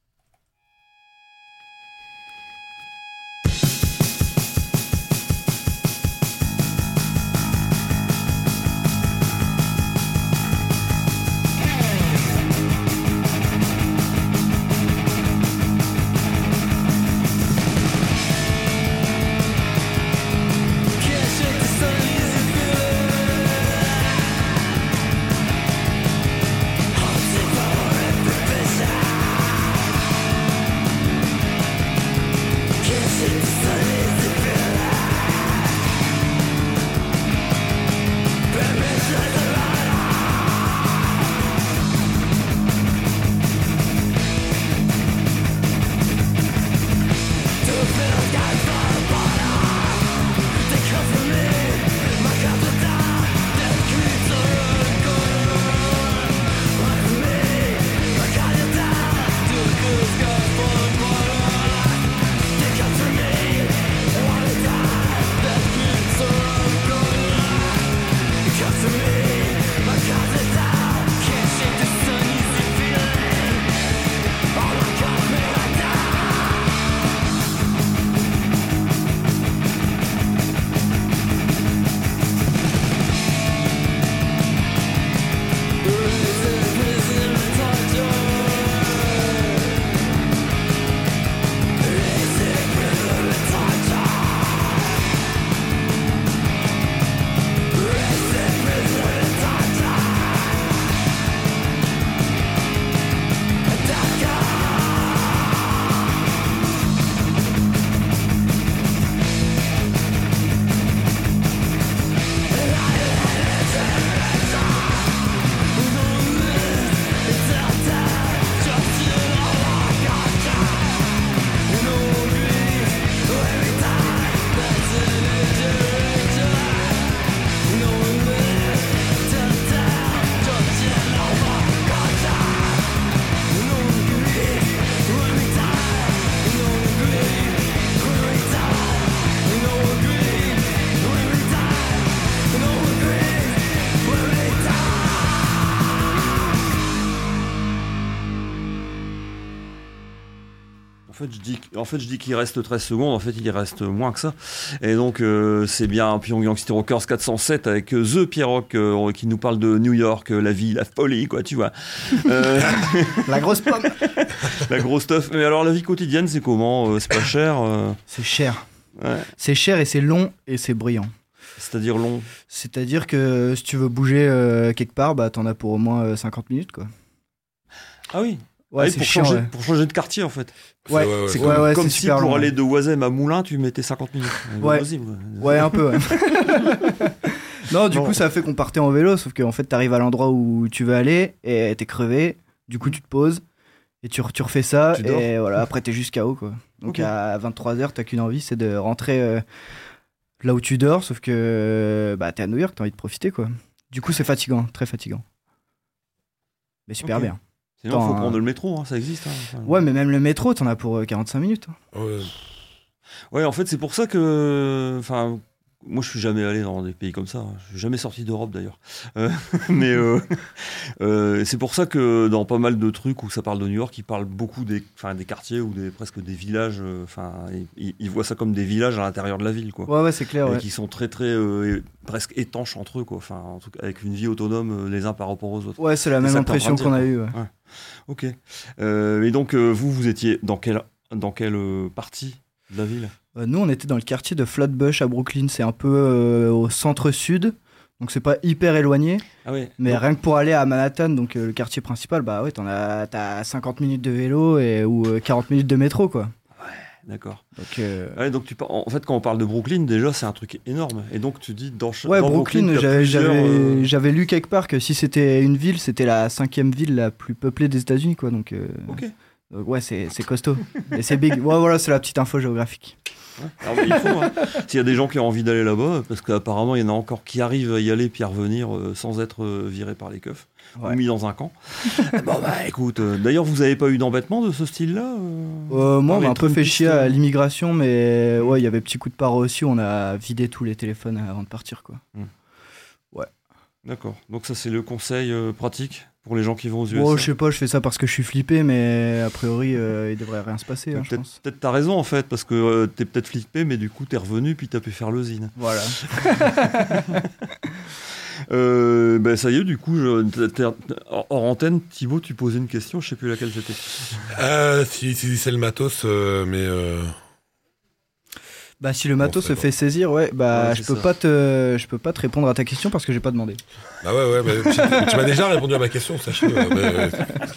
En fait, je dis, en fait, je dis qu'il reste treize secondes. En fait, il y reste moins que ça. Et donc, euh, c'est bien Pyongyang City Rockers quatre cent sept avec euh, The Pierrock euh, qui nous parle de New York, euh, la vie, la folie, quoi, tu vois. Euh, La grosse pomme. la grosse stuff. Mais alors, la vie quotidienne, c'est comment Euh, C'est pas cher euh, C'est cher. ouais. C'est cher et c'est long et c'est brillant. C'est-à-dire long. C'est-à-dire que si tu veux bouger euh, quelque part, bah t'en as pour au moins euh, cinquante minutes, quoi. Ah oui. Ouais, Ah oui, c'est pour, chiant, changer, ouais. pour changer de quartier, en fait. Ouais, ouais, ouais. C'est ouais, comme, ouais, comme c'est si super pour long, aller ouais. de Oisem à Moulins, tu mettais cinquante minutes. Ouais. Vas-y, ouais. Ouais, un peu, ouais. Non, du Non. coup, ça fait qu'on partait en vélo, sauf qu'en fait, t'arrives à l'endroit où tu veux aller et t'es crevé. Du coup, tu te poses et tu, re- tu refais ça. Tu dors. Et voilà, après, t'es juste K O, quoi. Donc, Ok. à vingt-trois heures, t'as qu'une envie, c'est de rentrer euh, là où tu dors, sauf que bah, t'es à New York, t'as envie de profiter, quoi. Du coup, c'est fatigant, très fatigant. Mais super Ok. bien. Sinon, il faut Attends, prendre euh, le métro, hein, ça existe. hein. Enfin, Ouais, mais même le métro, t'en as pour euh, quarante-cinq minutes. hein. Ouais. Ouais, en fait, c'est pour ça que. Enfin, moi, je suis jamais allé dans des pays comme ça. Hein. Je suis jamais sorti d'Europe d'ailleurs. Euh, mais euh, euh, c'est pour ça que dans pas mal de trucs où ça parle de New York, ils parlent beaucoup des, enfin, des quartiers ou des, presque des villages. Enfin, euh, ils, ils voient ça comme des villages à l'intérieur de la ville, quoi. Ouais, ouais, c'est clair. Et Ouais. qui sont très, très euh, presque étanches entre eux, quoi. Enfin, en tout cas, avec une vie autonome euh, les uns par rapport aux autres. Ouais, c'est la C'est même ça que t'es en impression train de qu'on a dire, eue. Ouais. Ouais. Ok. Euh, et donc, euh, vous, vous étiez dans quelle, dans quelle euh, partie de la ville? Euh, nous, on était dans le quartier de Flatbush à Brooklyn. C'est un peu euh, au centre-sud. Donc, c'est pas hyper éloigné. Ah ouais. Mais Donc, rien que pour aller à Manhattan, donc euh, le quartier principal, bah ouais, t'en as, t'as cinquante minutes de vélo et, ou euh, quarante minutes de métro, quoi. d'accord. Donc, euh, Ouais, donc tu par- en fait, quand on parle de Brooklyn, déjà, c'est un truc énorme. Et donc, tu dis dans, cha- ouais, dans Brooklyn, t'as j'avais, plusieurs, j'avais, euh, j'avais lu quelque part que si c'était une ville, c'était la cinquième ville la plus peuplée des États-Unis, quoi. Donc, euh, Ok. donc ouais, c'est, c'est costaud. Et c'est big. Ouais, voilà, c'est la petite info géographique. Ouais. Alors, mais il faut, hein. S'il y a des gens qui ont envie d'aller là-bas, parce qu'apparemment, il y en a encore qui arrivent à y aller puis à revenir euh, sans être euh, virés par les keufs Ouais. ou mis dans un camp. Bon, bah écoute, euh, d'ailleurs, vous avez pas eu d'embêtement de ce style-là euh Euh, moi, on Par les m'a un peu fait Trumpistes, chier à euh, l'immigration, mais ouais, il y avait petit coup de paro aussi. On a vidé tous les téléphones avant de partir, quoi. D'accord. Donc, ça, c'est le conseil euh, pratique pour les gens qui vont aux U S A. Bon, je sais pas, je fais ça parce que je suis flippé, mais a priori, euh, il devrait rien se passer, hein, je Peut-être pense. peut-être t'as raison en fait, parce que euh, t'es peut-être flippé, mais du coup t'es revenu puis t'as pu faire le zine. Voilà. Euh, ben ça y est, du coup, je, t'es- t'es- hors hors antenne, Thibaut, tu posais une question, je sais plus laquelle c'était. Euh, si, si c'est le matos, euh, mais euh, Bah, si le matos ça se fait saisir, ouais, bah, Ouais, je c'est peux ça. pas te, je peux pas te répondre à ta question parce que j'ai pas demandé. bah ouais, ouais, mais, tu, mais tu m'as déjà répondu à ma question, sachez-le. mais, euh,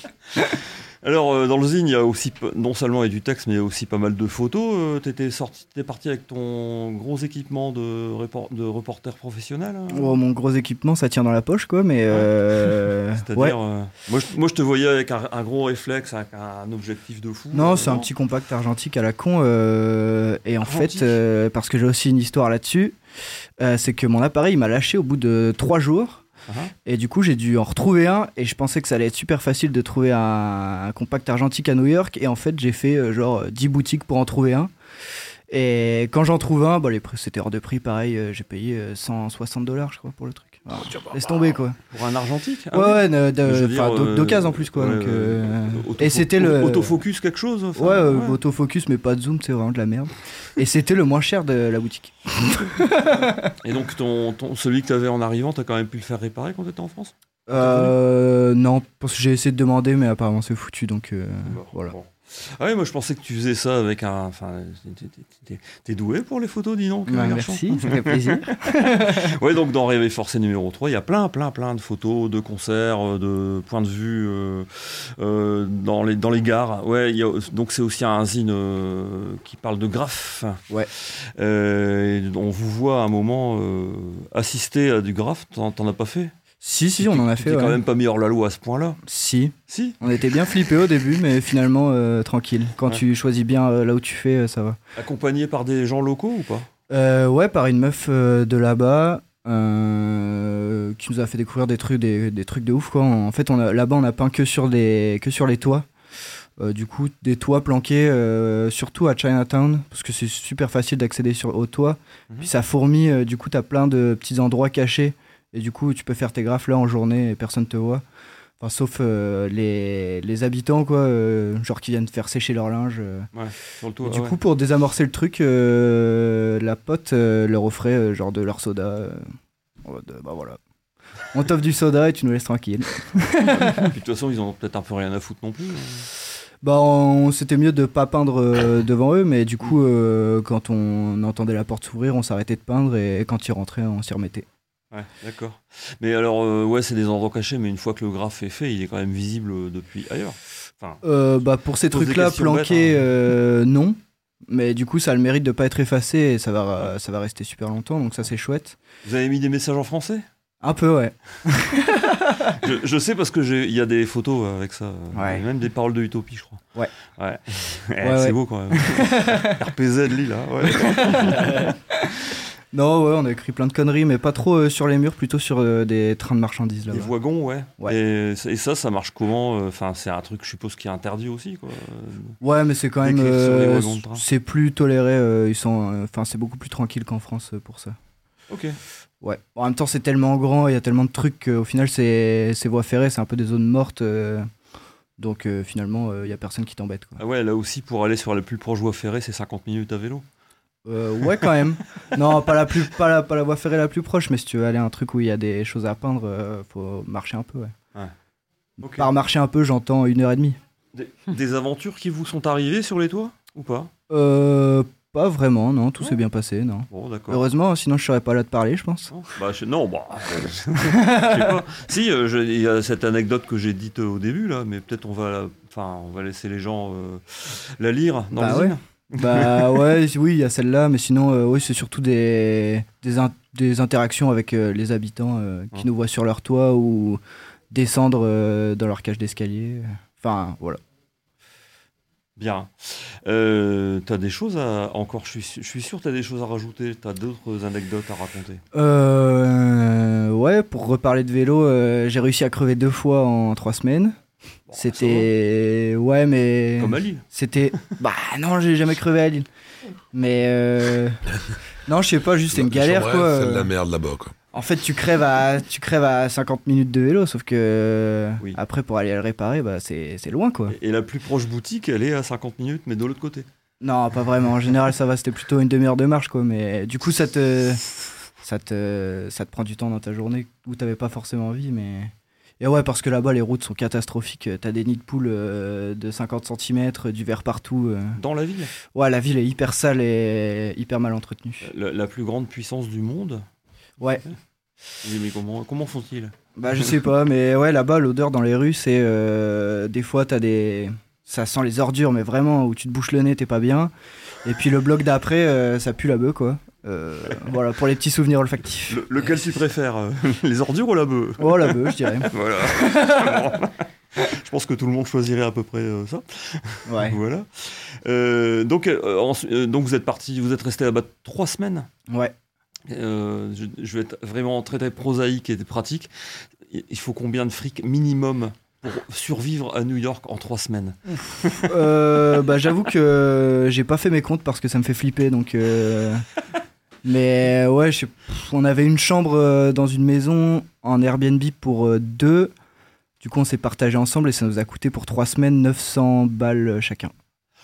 Alors, euh, dans le zine, il y a aussi, p- non seulement il y a du texte, mais il y a aussi pas mal de photos. Euh, t'étais sorti, t'es parti avec ton gros équipement de, repor- de reporter professionnel hein Oh, mon gros équipement, ça tient dans la poche, quoi, mais euh, C'est-à-dire, ouais. euh, moi, je, moi je te voyais avec un, un gros réflexe, avec un objectif de fou. Non, euh, c'est un petit compact argentique à la con. euh, et en Argentique. fait, euh, parce que j'ai aussi une histoire là-dessus, euh, c'est que mon appareil il m'a lâché au bout de trois jours. Ah, Et du coup, j'ai dû en retrouver un. Et je pensais que ça allait être super facile de trouver un, un compact argentique à New York. Et en fait, j'ai fait euh, genre dix boutiques pour en trouver un. Et quand j'en trouve un, bah, les prix, c'était hors de prix. Pareil, euh, j'ai payé euh, cent soixante dollars, je crois, pour le truc. Alors, laisse tomber, quoi. Pour un argentique Ah ouais, oui. ouais, de- de- Je veux dire, enfin, d'o- euh, d'occasion en plus, quoi. ouais, donc, ouais, euh, Autofo- Et c'était le. Autofocus quelque chose enfin, Ouais, euh, autofocus, mais pas de zoom, c'est vraiment de la merde. Et c'était le moins cher de la boutique. Et donc, ton, ton, celui que tu avais en arrivant, tu as quand même pu le faire réparer quand tu étais en France Euh, non, parce que j'ai essayé de demander, mais apparemment c'est foutu, donc euh, Bon, voilà. bon. Ah oui, moi je pensais que tu faisais ça avec un. Enfin, t'es- t'es- t'es- t'es doué pour les photos, dis donc. Ouais, euh, garçon. merci, ça fait plaisir. Ouais, donc dans Rêver Forcé numéro trois, il y a plein, plein, plein de photos, de concerts, euh, de points de vue euh, euh, dans, les, dans les gares. Ouais, il y a, donc c'est aussi un zine euh, qui parle de graphes. Ouais. Euh, et on vous voit à un moment euh, assister à du graphe, t'en, t'en as pas fait Si, si, on en a Tu fait. t'es Ouais. quand même pas mis hors la loi à ce point-là. Si, Si. on était bien flippés au début, mais finalement euh, tranquille. Quand Ouais. tu choisis bien euh, là où tu fais, euh, ça va. Accompagné par des gens locaux ou pas Euh, ouais, par une meuf euh, de là-bas. euh, qui nous a fait découvrir des trucs, des, des trucs de ouf, quoi. En fait, on a, là-bas, on a peint que sur, des, que sur les toits. Euh, du coup, des toits planqués, euh, surtout à Chinatown, parce que c'est super facile d'accéder sur, aux toits. Mhm. Puis ça fourmille, euh, du coup, t'as plein de petits endroits cachés. Et du coup, tu peux faire tes graphes là en journée et personne te voit. Enfin, sauf euh, les, les habitants, quoi, euh, genre qui viennent faire sécher leur linge. euh. Ouais, sur le toit. Et du ouais. coup, pour désamorcer le truc, euh, la pote euh, leur offrait euh, genre de leur soda. euh, en mode, euh, bah voilà. On t'offre du soda et tu nous laisses tranquille. Puis de toute façon, ils ont peut-être un peu rien à foutre non plus. Bah, on, c'était mieux de pas peindre euh, devant eux, mais du coup, euh, quand on entendait la porte s'ouvrir, on s'arrêtait de peindre et, quand ils rentraient, on s'y remettait. Ouais, d'accord. Mais alors, euh, ouais, c'est des endroits cachés, mais une fois que le graphe est fait, il est quand même visible euh, depuis ailleurs. Enfin, Euh, bah, pour ces Pose des trucs-là, questions planqués, bêtes, hein. euh, non. Mais du coup, ça a le mérite de pas être effacé et ça va, ça va rester super longtemps, donc ça, c'est chouette. vous avez mis des messages en français Un peu, ouais. je, je sais parce que j'ai- il y a des photos avec ça. Ouais. Et même des paroles de Utopie, je crois. Ouais. Ouais. Eh, Ouais, c'est ouais. beau quand même. R P Z, Lille, là. Ouais. Non, ouais, on a écrit plein de conneries, mais pas trop euh, sur les murs, plutôt sur euh, des trains de marchandises là-bas. Les wagons, ouais. Ouais. Et, et ça, ça marche comment Enfin, c'est un truc, je suppose, qui est interdit aussi, quoi. Ouais, mais c'est quand même. D'écrire sur les euh, wagons de train. c'est plus toléré, euh, ils sont. Enfin, c'est beaucoup plus tranquille qu'en France euh, pour ça. Ok. Ouais. En même temps, c'est tellement grand, il y a tellement de trucs qu'au final, c'est ces voies ferrées, c'est un peu des zones mortes. euh, Donc euh, finalement, il y a personne qui t'embête, quoi. Ah ouais, là aussi, pour aller sur la plus proche voie ferrée, c'est cinquante minutes à vélo. Euh, ouais, quand même. Non, pas la, plus, pas, la, pas la voie ferrée la plus proche, mais si tu veux aller à un truc où il y a des choses à peindre, euh, faut marcher un peu, ouais. Ouais. Ok. Par marcher un peu, j'entends une heure et demie. Des, des aventures qui vous sont arrivées sur les toits ou pas? Euh, pas vraiment, non, tout Non. s'est bien passé, non. Bon, d'accord. Heureusement, sinon je serais pas là de parler, je pense. Non, bah, je, non, bah, je sais pas. Si, euh, je- il y a cette anecdote que j'ai dite euh, au début là, mais peut-être on va, la- enfin, on va laisser les gens euh, la lire dans Bah le ouais. zine. Bah ouais, oui, il y a celle-là, mais sinon, euh, oui, c'est surtout des, des, in- des interactions avec euh, les habitants euh, qui Ouais. nous voient sur leur toit ou descendre euh, dans leur cage d'escalier. Enfin, voilà. Bien. Euh, t'as des choses à encore, je suis, je suis sûr, t'as des choses à rajouter. T'as d'autres anecdotes à raconter. Euh, ouais, pour reparler de vélo, euh, j'ai réussi à crever deux fois en trois semaines. Bon, C'était. Ouais, mais. ça va. Comme à Lille. C'était. Bah non, j'ai jamais crevé à Lille. Mais. euh, Non, je sais pas, juste c'est une galère, Ouais, quoi. C'est de la merde là-bas, quoi. En fait, tu crèves à, tu crèves à cinquante minutes de vélo, sauf que Oui. après, pour aller le réparer, bah, c'est c'est loin, quoi. Et, et la plus proche boutique, elle est à cinquante minutes, mais de l'autre côté. Non, pas vraiment. En général, ça va, c'était plutôt une demi-heure de marche, quoi. Mais du coup, ça te, ça te, ça te prend du temps dans ta journée où t'avais pas forcément envie, mais. Et ouais, parce que là-bas, les routes sont catastrophiques. T'as des nids de poules euh, de cinquante centimètres, du verre partout. euh. Dans la ville, Ouais, la ville est hyper sale et hyper mal entretenue. la, la plus grande puissance du monde. Ouais. Oui, mais comment, comment font-ils? Bah je sais pas, mais ouais, là-bas, l'odeur dans les rues, c'est... euh, des fois, t'as des... Ça sent les ordures, mais vraiment, où tu te bouches le nez, t'es pas bien. Et puis le bloc d'après, euh, ça pue la bœuf, quoi. Euh, voilà, pour les petits souvenirs olfactifs. Le- lequel tu préfères, euh, les ordures ou la bœuf? Oh, la bœuf, je dirais. Voilà. Bon. Je pense que tout le monde choisirait à peu près euh, ça. Ouais. Voilà. Euh, donc, euh, ensu- euh, donc vous êtes parti, vous êtes resté là-bas trois semaines. Ouais. Euh, je, je vais être vraiment très, très prosaïque et pratique. Il faut combien de fric minimum pour survivre à New York en trois semaines? Euh, bah j'avoue que j'ai pas fait mes comptes parce que ça me fait flipper, donc... euh, Mais ouais, je sais- pff, on avait une chambre euh, dans une maison en Airbnb pour euh, deux. Du coup, on s'est partagé ensemble et ça nous a coûté pour trois semaines neuf cents balles euh, chacun.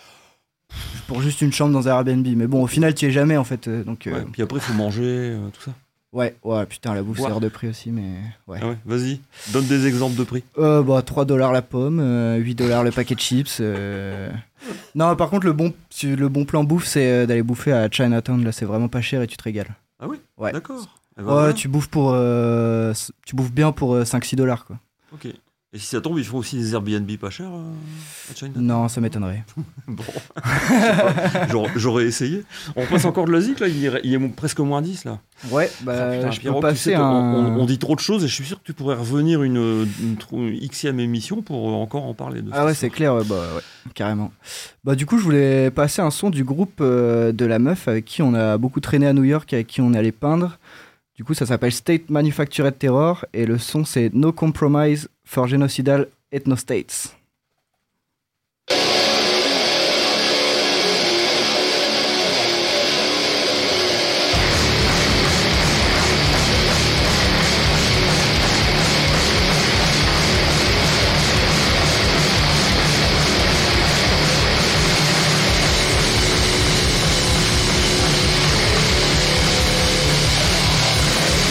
Pour juste une chambre dans un Airbnb. Mais bon, au final, tu y es jamais en fait. euh, Donc, euh, Ouais, puis après, il faut manger, euh, tout ça. ouais, ouais, putain, la bouffe, c'est Ouais. hors de prix aussi, mais ouais. Ah ouais, vas-y, donne des exemples de prix. Euh, bah, trois dollars la pomme, euh, huit dollars le paquet de chips. euh. Non, par contre, le bon, si- le bon plan bouffe, c'est euh, d'aller bouffer à Chinatown. Là, c'est vraiment pas cher et tu te régales. Ah oui, Ouais. d'accord. Eh ben Ouais, voilà. tu bouffes pour, euh, s- tu bouffes bien pour euh, cinq six dollars, quoi. Ok. Et si ça tombe, ils font aussi des Airbnb pas chers euh, à China. Non, ça m'étonnerait. Bon, Je sais pas. J'aurais- j'aurais essayé. On passe encore de l'Asie, là, il est, il est presque moins dix, là. Ouais, Ah, bah, putain, je Pierrot, peux tu passer sais que un... on, on- on dit trop de choses et je suis sûr que tu pourrais revenir une, une, tro- une Xème émission pour euh, encore en parler. De Ah ouais, cette c'est histoire. clair, ouais, bah ouais, carrément. Bah du coup, je voulais passer un son du groupe euh, de la meuf avec qui on a beaucoup traîné à New York, avec qui on est allé peindre. Du coup, ça s'appelle State Manufactured Terror et le son c'est No Compromise for Genocidal Ethnostates.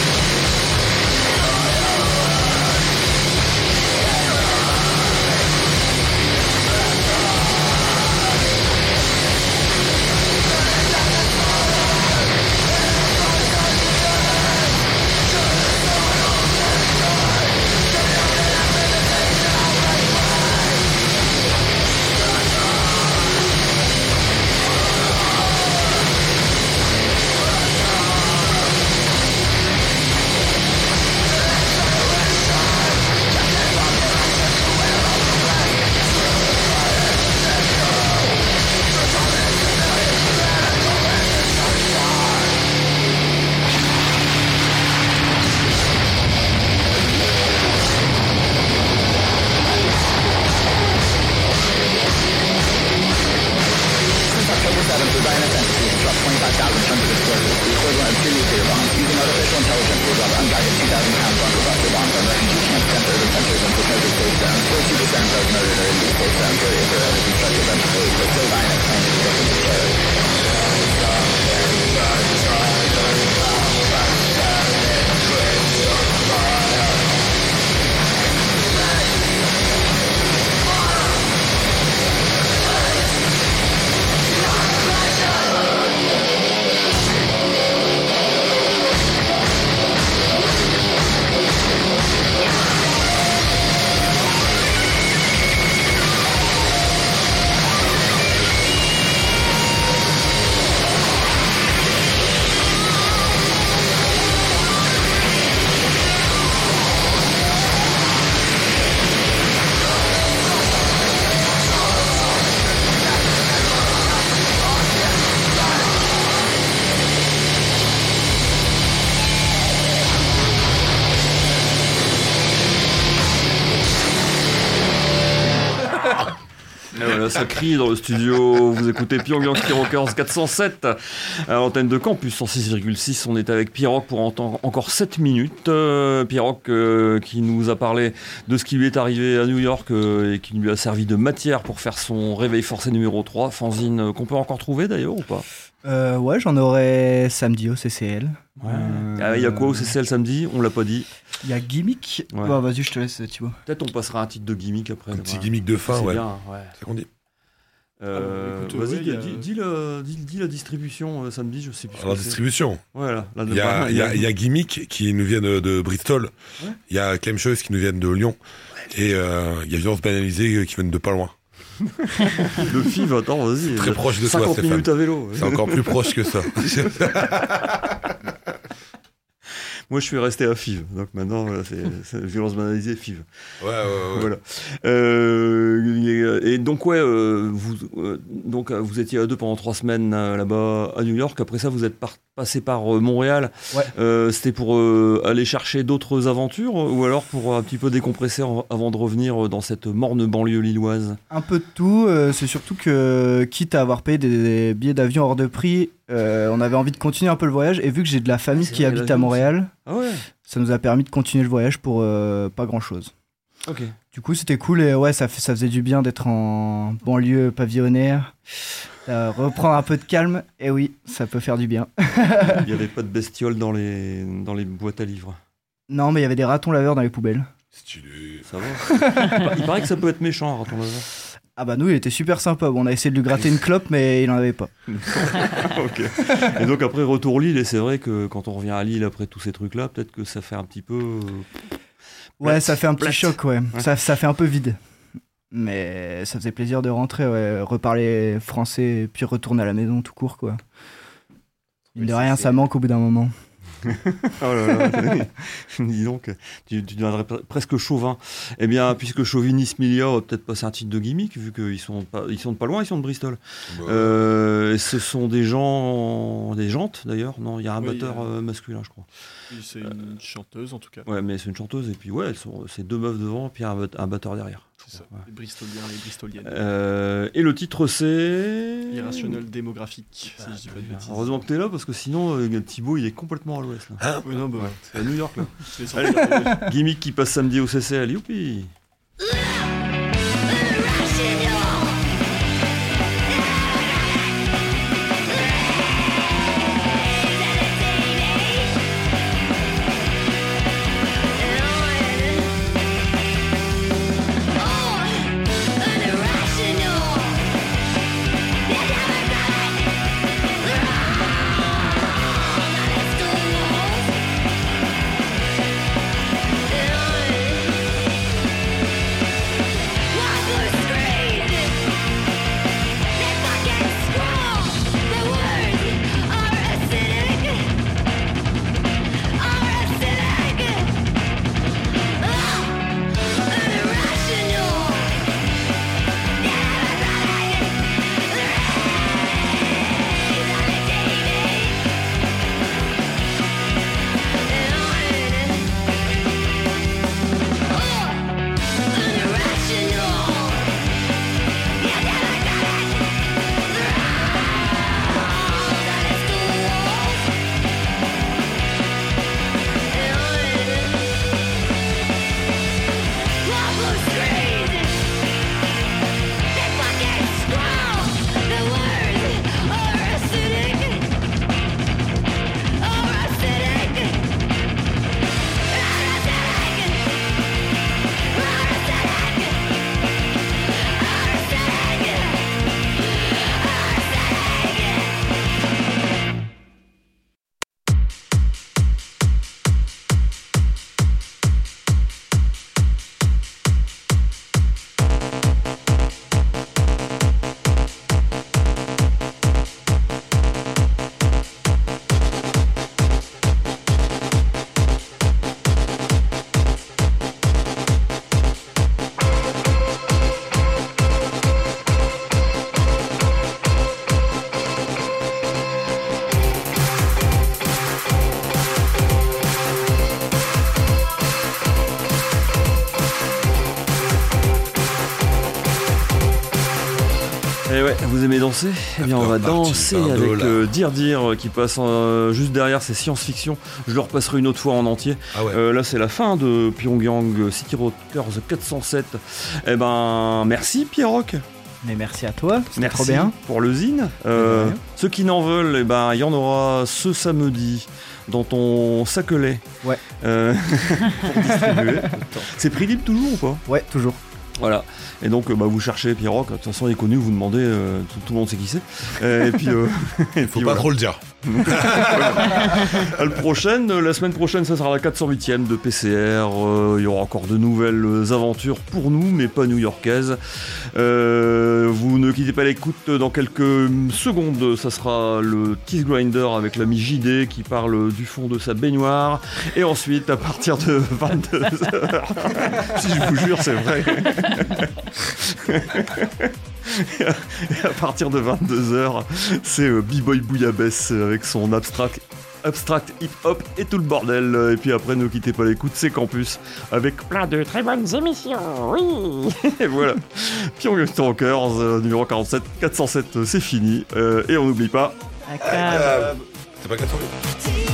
Thank Voilà, ça crie dans le studio. Vous écoutez Pyongyang Ski Rockers quatre cent sept à l'antenne de Campus cent six virgule six. On est avec Piroc pour entendre encore sept minutes. Euh, Piroc euh, qui nous a parlé de ce qui lui est arrivé à New York euh, et qui lui a servi de matière pour faire son réveil forcé numéro trois. Fanzine euh, qu'on peut encore trouver d'ailleurs ou pas? Euh, ouais, j'en aurai samedi au C C L. Il ouais. euh, ah, y a quoi au C C L samedi? On l'a pas dit. Il y a Gimmick. Ouais. Bah, vas-y, je te laisse, Thibaut. Peut-être on passera un titre de gimmick après. Un petit ouais. gimmick de fin, C'est ouais. bien, ouais. C'est ça qu'on dit. Euh, Ah, écoute, vas-y, ouais, dis, y a- dis, dis la, dis, dis la distribution euh, samedi, je sais plus. ce Alors, que la c'est. distribution. Voilà, là, Il y a, il y a, il y a Gimmick qui nous vient de, de Bristol. Ouais. Il y a Clem Choice qui nous viennent de Lyon. Et euh, il y a Violence Banalisée qui viennent de pas loin. Le F I V, attends, vas-y. Très proche de toi, cinquante Stéphane. minutes à vélo. C'est encore plus proche que ça. Moi, je suis resté à F I V. Donc maintenant, voilà, c'est, c'est violence banalisée, F I V. Ouais, ouais, ouais. Voilà. Euh, et, et donc, ouais, euh, vous, euh, donc, euh, vous étiez à deux pendant trois semaines euh, là-bas à New York. Après ça, vous êtes par- passé par euh, Montréal. Ouais. Euh, c'était pour euh, aller chercher d'autres aventures ou alors pour un petit peu décompresser en- avant de revenir dans cette morne banlieue lilloise? Un peu de tout, euh, c'est surtout que, quitte à avoir payé des, des billets d'avion hors de prix, euh, on avait envie de continuer un peu le voyage. Et vu que j'ai de la famille C'est qui vrai, habite l'avion à Montréal, Ah ouais. ça nous a permis de continuer le voyage pour euh, pas grand-chose. Ok. Du coup, c'était cool et ouais, ça, fait- ça faisait du bien d'être en banlieue pavillonnaire, euh, reprendre un peu de calme. Et oui, ça peut faire du bien. Il n'y avait pas de bestioles dans les, dans les boîtes à livres. Non, mais il y avait des ratons laveurs dans les poubelles. Stylé. Ça va. Il paraît que ça peut être méchant, un raton laveur. Ah bah nous, il était super sympa. Bon, on a essayé de lui gratter une clope, mais il en avait pas. Ok. Et donc après, retour Lille, et c'est vrai que quand on revient à Lille après tous ces trucs-là, peut-être que ça fait un petit peu... euh, Ouais, Plate. ça fait un petit Plate. choc, ouais. Ouais. Ça, ça fait un peu vide. Mais ça faisait plaisir de rentrer, ouais. Reparler français, et puis retourner à la maison tout court, quoi. Mine de Oui, rien, c'est- ça manque au bout d'un moment. Oh là là, dis donc, tu, tu deviendrais pre- presque chauvin. Eh bien, puisque chauvinisme il y a, on va peut-être passer un titre de gimmick, vu qu'ils sont, pas, ils sont de pas loin, ils sont de Bristol. Bah, Euh, et ce sont des gens, des jantes d'ailleurs, non, il y a un Oui, batteur euh, euh, masculin, je crois. C'est une chanteuse en tout cas. Ouais, mais c'est une chanteuse, et puis ouais, elles sont, c'est deux meufs devant, puis un, bat- un batteur derrière. C'est ça. Ouais. Les Bristoliens, les Bristoliennes. Euh, et le titre c'est... Irrationnel démographique, si je dis pas de bêtises. Heureusement que t'es là, parce que sinon, euh, Thibaut, il est complètement à l'ouest. Là. Ouais, non, bah, ouais. C'est à New York, là. Je vais sortir de- Gimmick qui passe samedi au C C L, youpi. Oh, ouais, vous aimez danser? Eh bien, on va After party, danser vingt avec dollars. euh, Dire Dire qui passe euh, juste derrière, c'est science-fiction. Je le repasserai une autre fois en entier. Ah ouais. Euh, là, c'est la fin de Pyongyang City Rockers quatre cent sept. Eh ben, merci Pierrock. Mais merci à toi, c'était Merci trop bien. pour le zine. Euh, De rien. ceux qui n'en veulent, eh ben, il y en aura ce samedi dans ton sac-lait. Ouais. Euh, pour distribuer. C'est prix libre toujours ou pas? Ouais, toujours. Voilà. Et donc, euh, bah, vous cherchez Pierrock. De toute façon, il est connu. Vous demandez. euh, tout, tout le monde sait qui c'est. Euh, et puis, euh, et Faut puis pas voilà. trop le dire. À la prochaine, euh, la semaine prochaine, ça sera la quatre cent huitième de P C R. Euh, Il y aura encore de nouvelles euh, aventures pour nous, mais pas new-yorkaises. Euh, vous ne quittez pas l'écoute. Dans quelques secondes, ça sera le Teeth Grinder avec l'ami J D qui parle du fond de sa baignoire. Et ensuite, à partir de vingt-deux heures, si je vous jure, c'est vrai. Et à partir de vingt-deux heures, c'est euh, B-Boy Bouillabaisse avec son abstract, abstract hip-hop et tout le bordel. Et puis après, ne quittez pas l'écoute, c'est Campus avec plein de très bonnes émissions. Oui. Et voilà. Pyongyang Talkers, euh, numéro quarante-sept, quatre cent sept, euh, c'est fini. Euh, et on n'oublie pas. À câble. C'est pas quatre cents.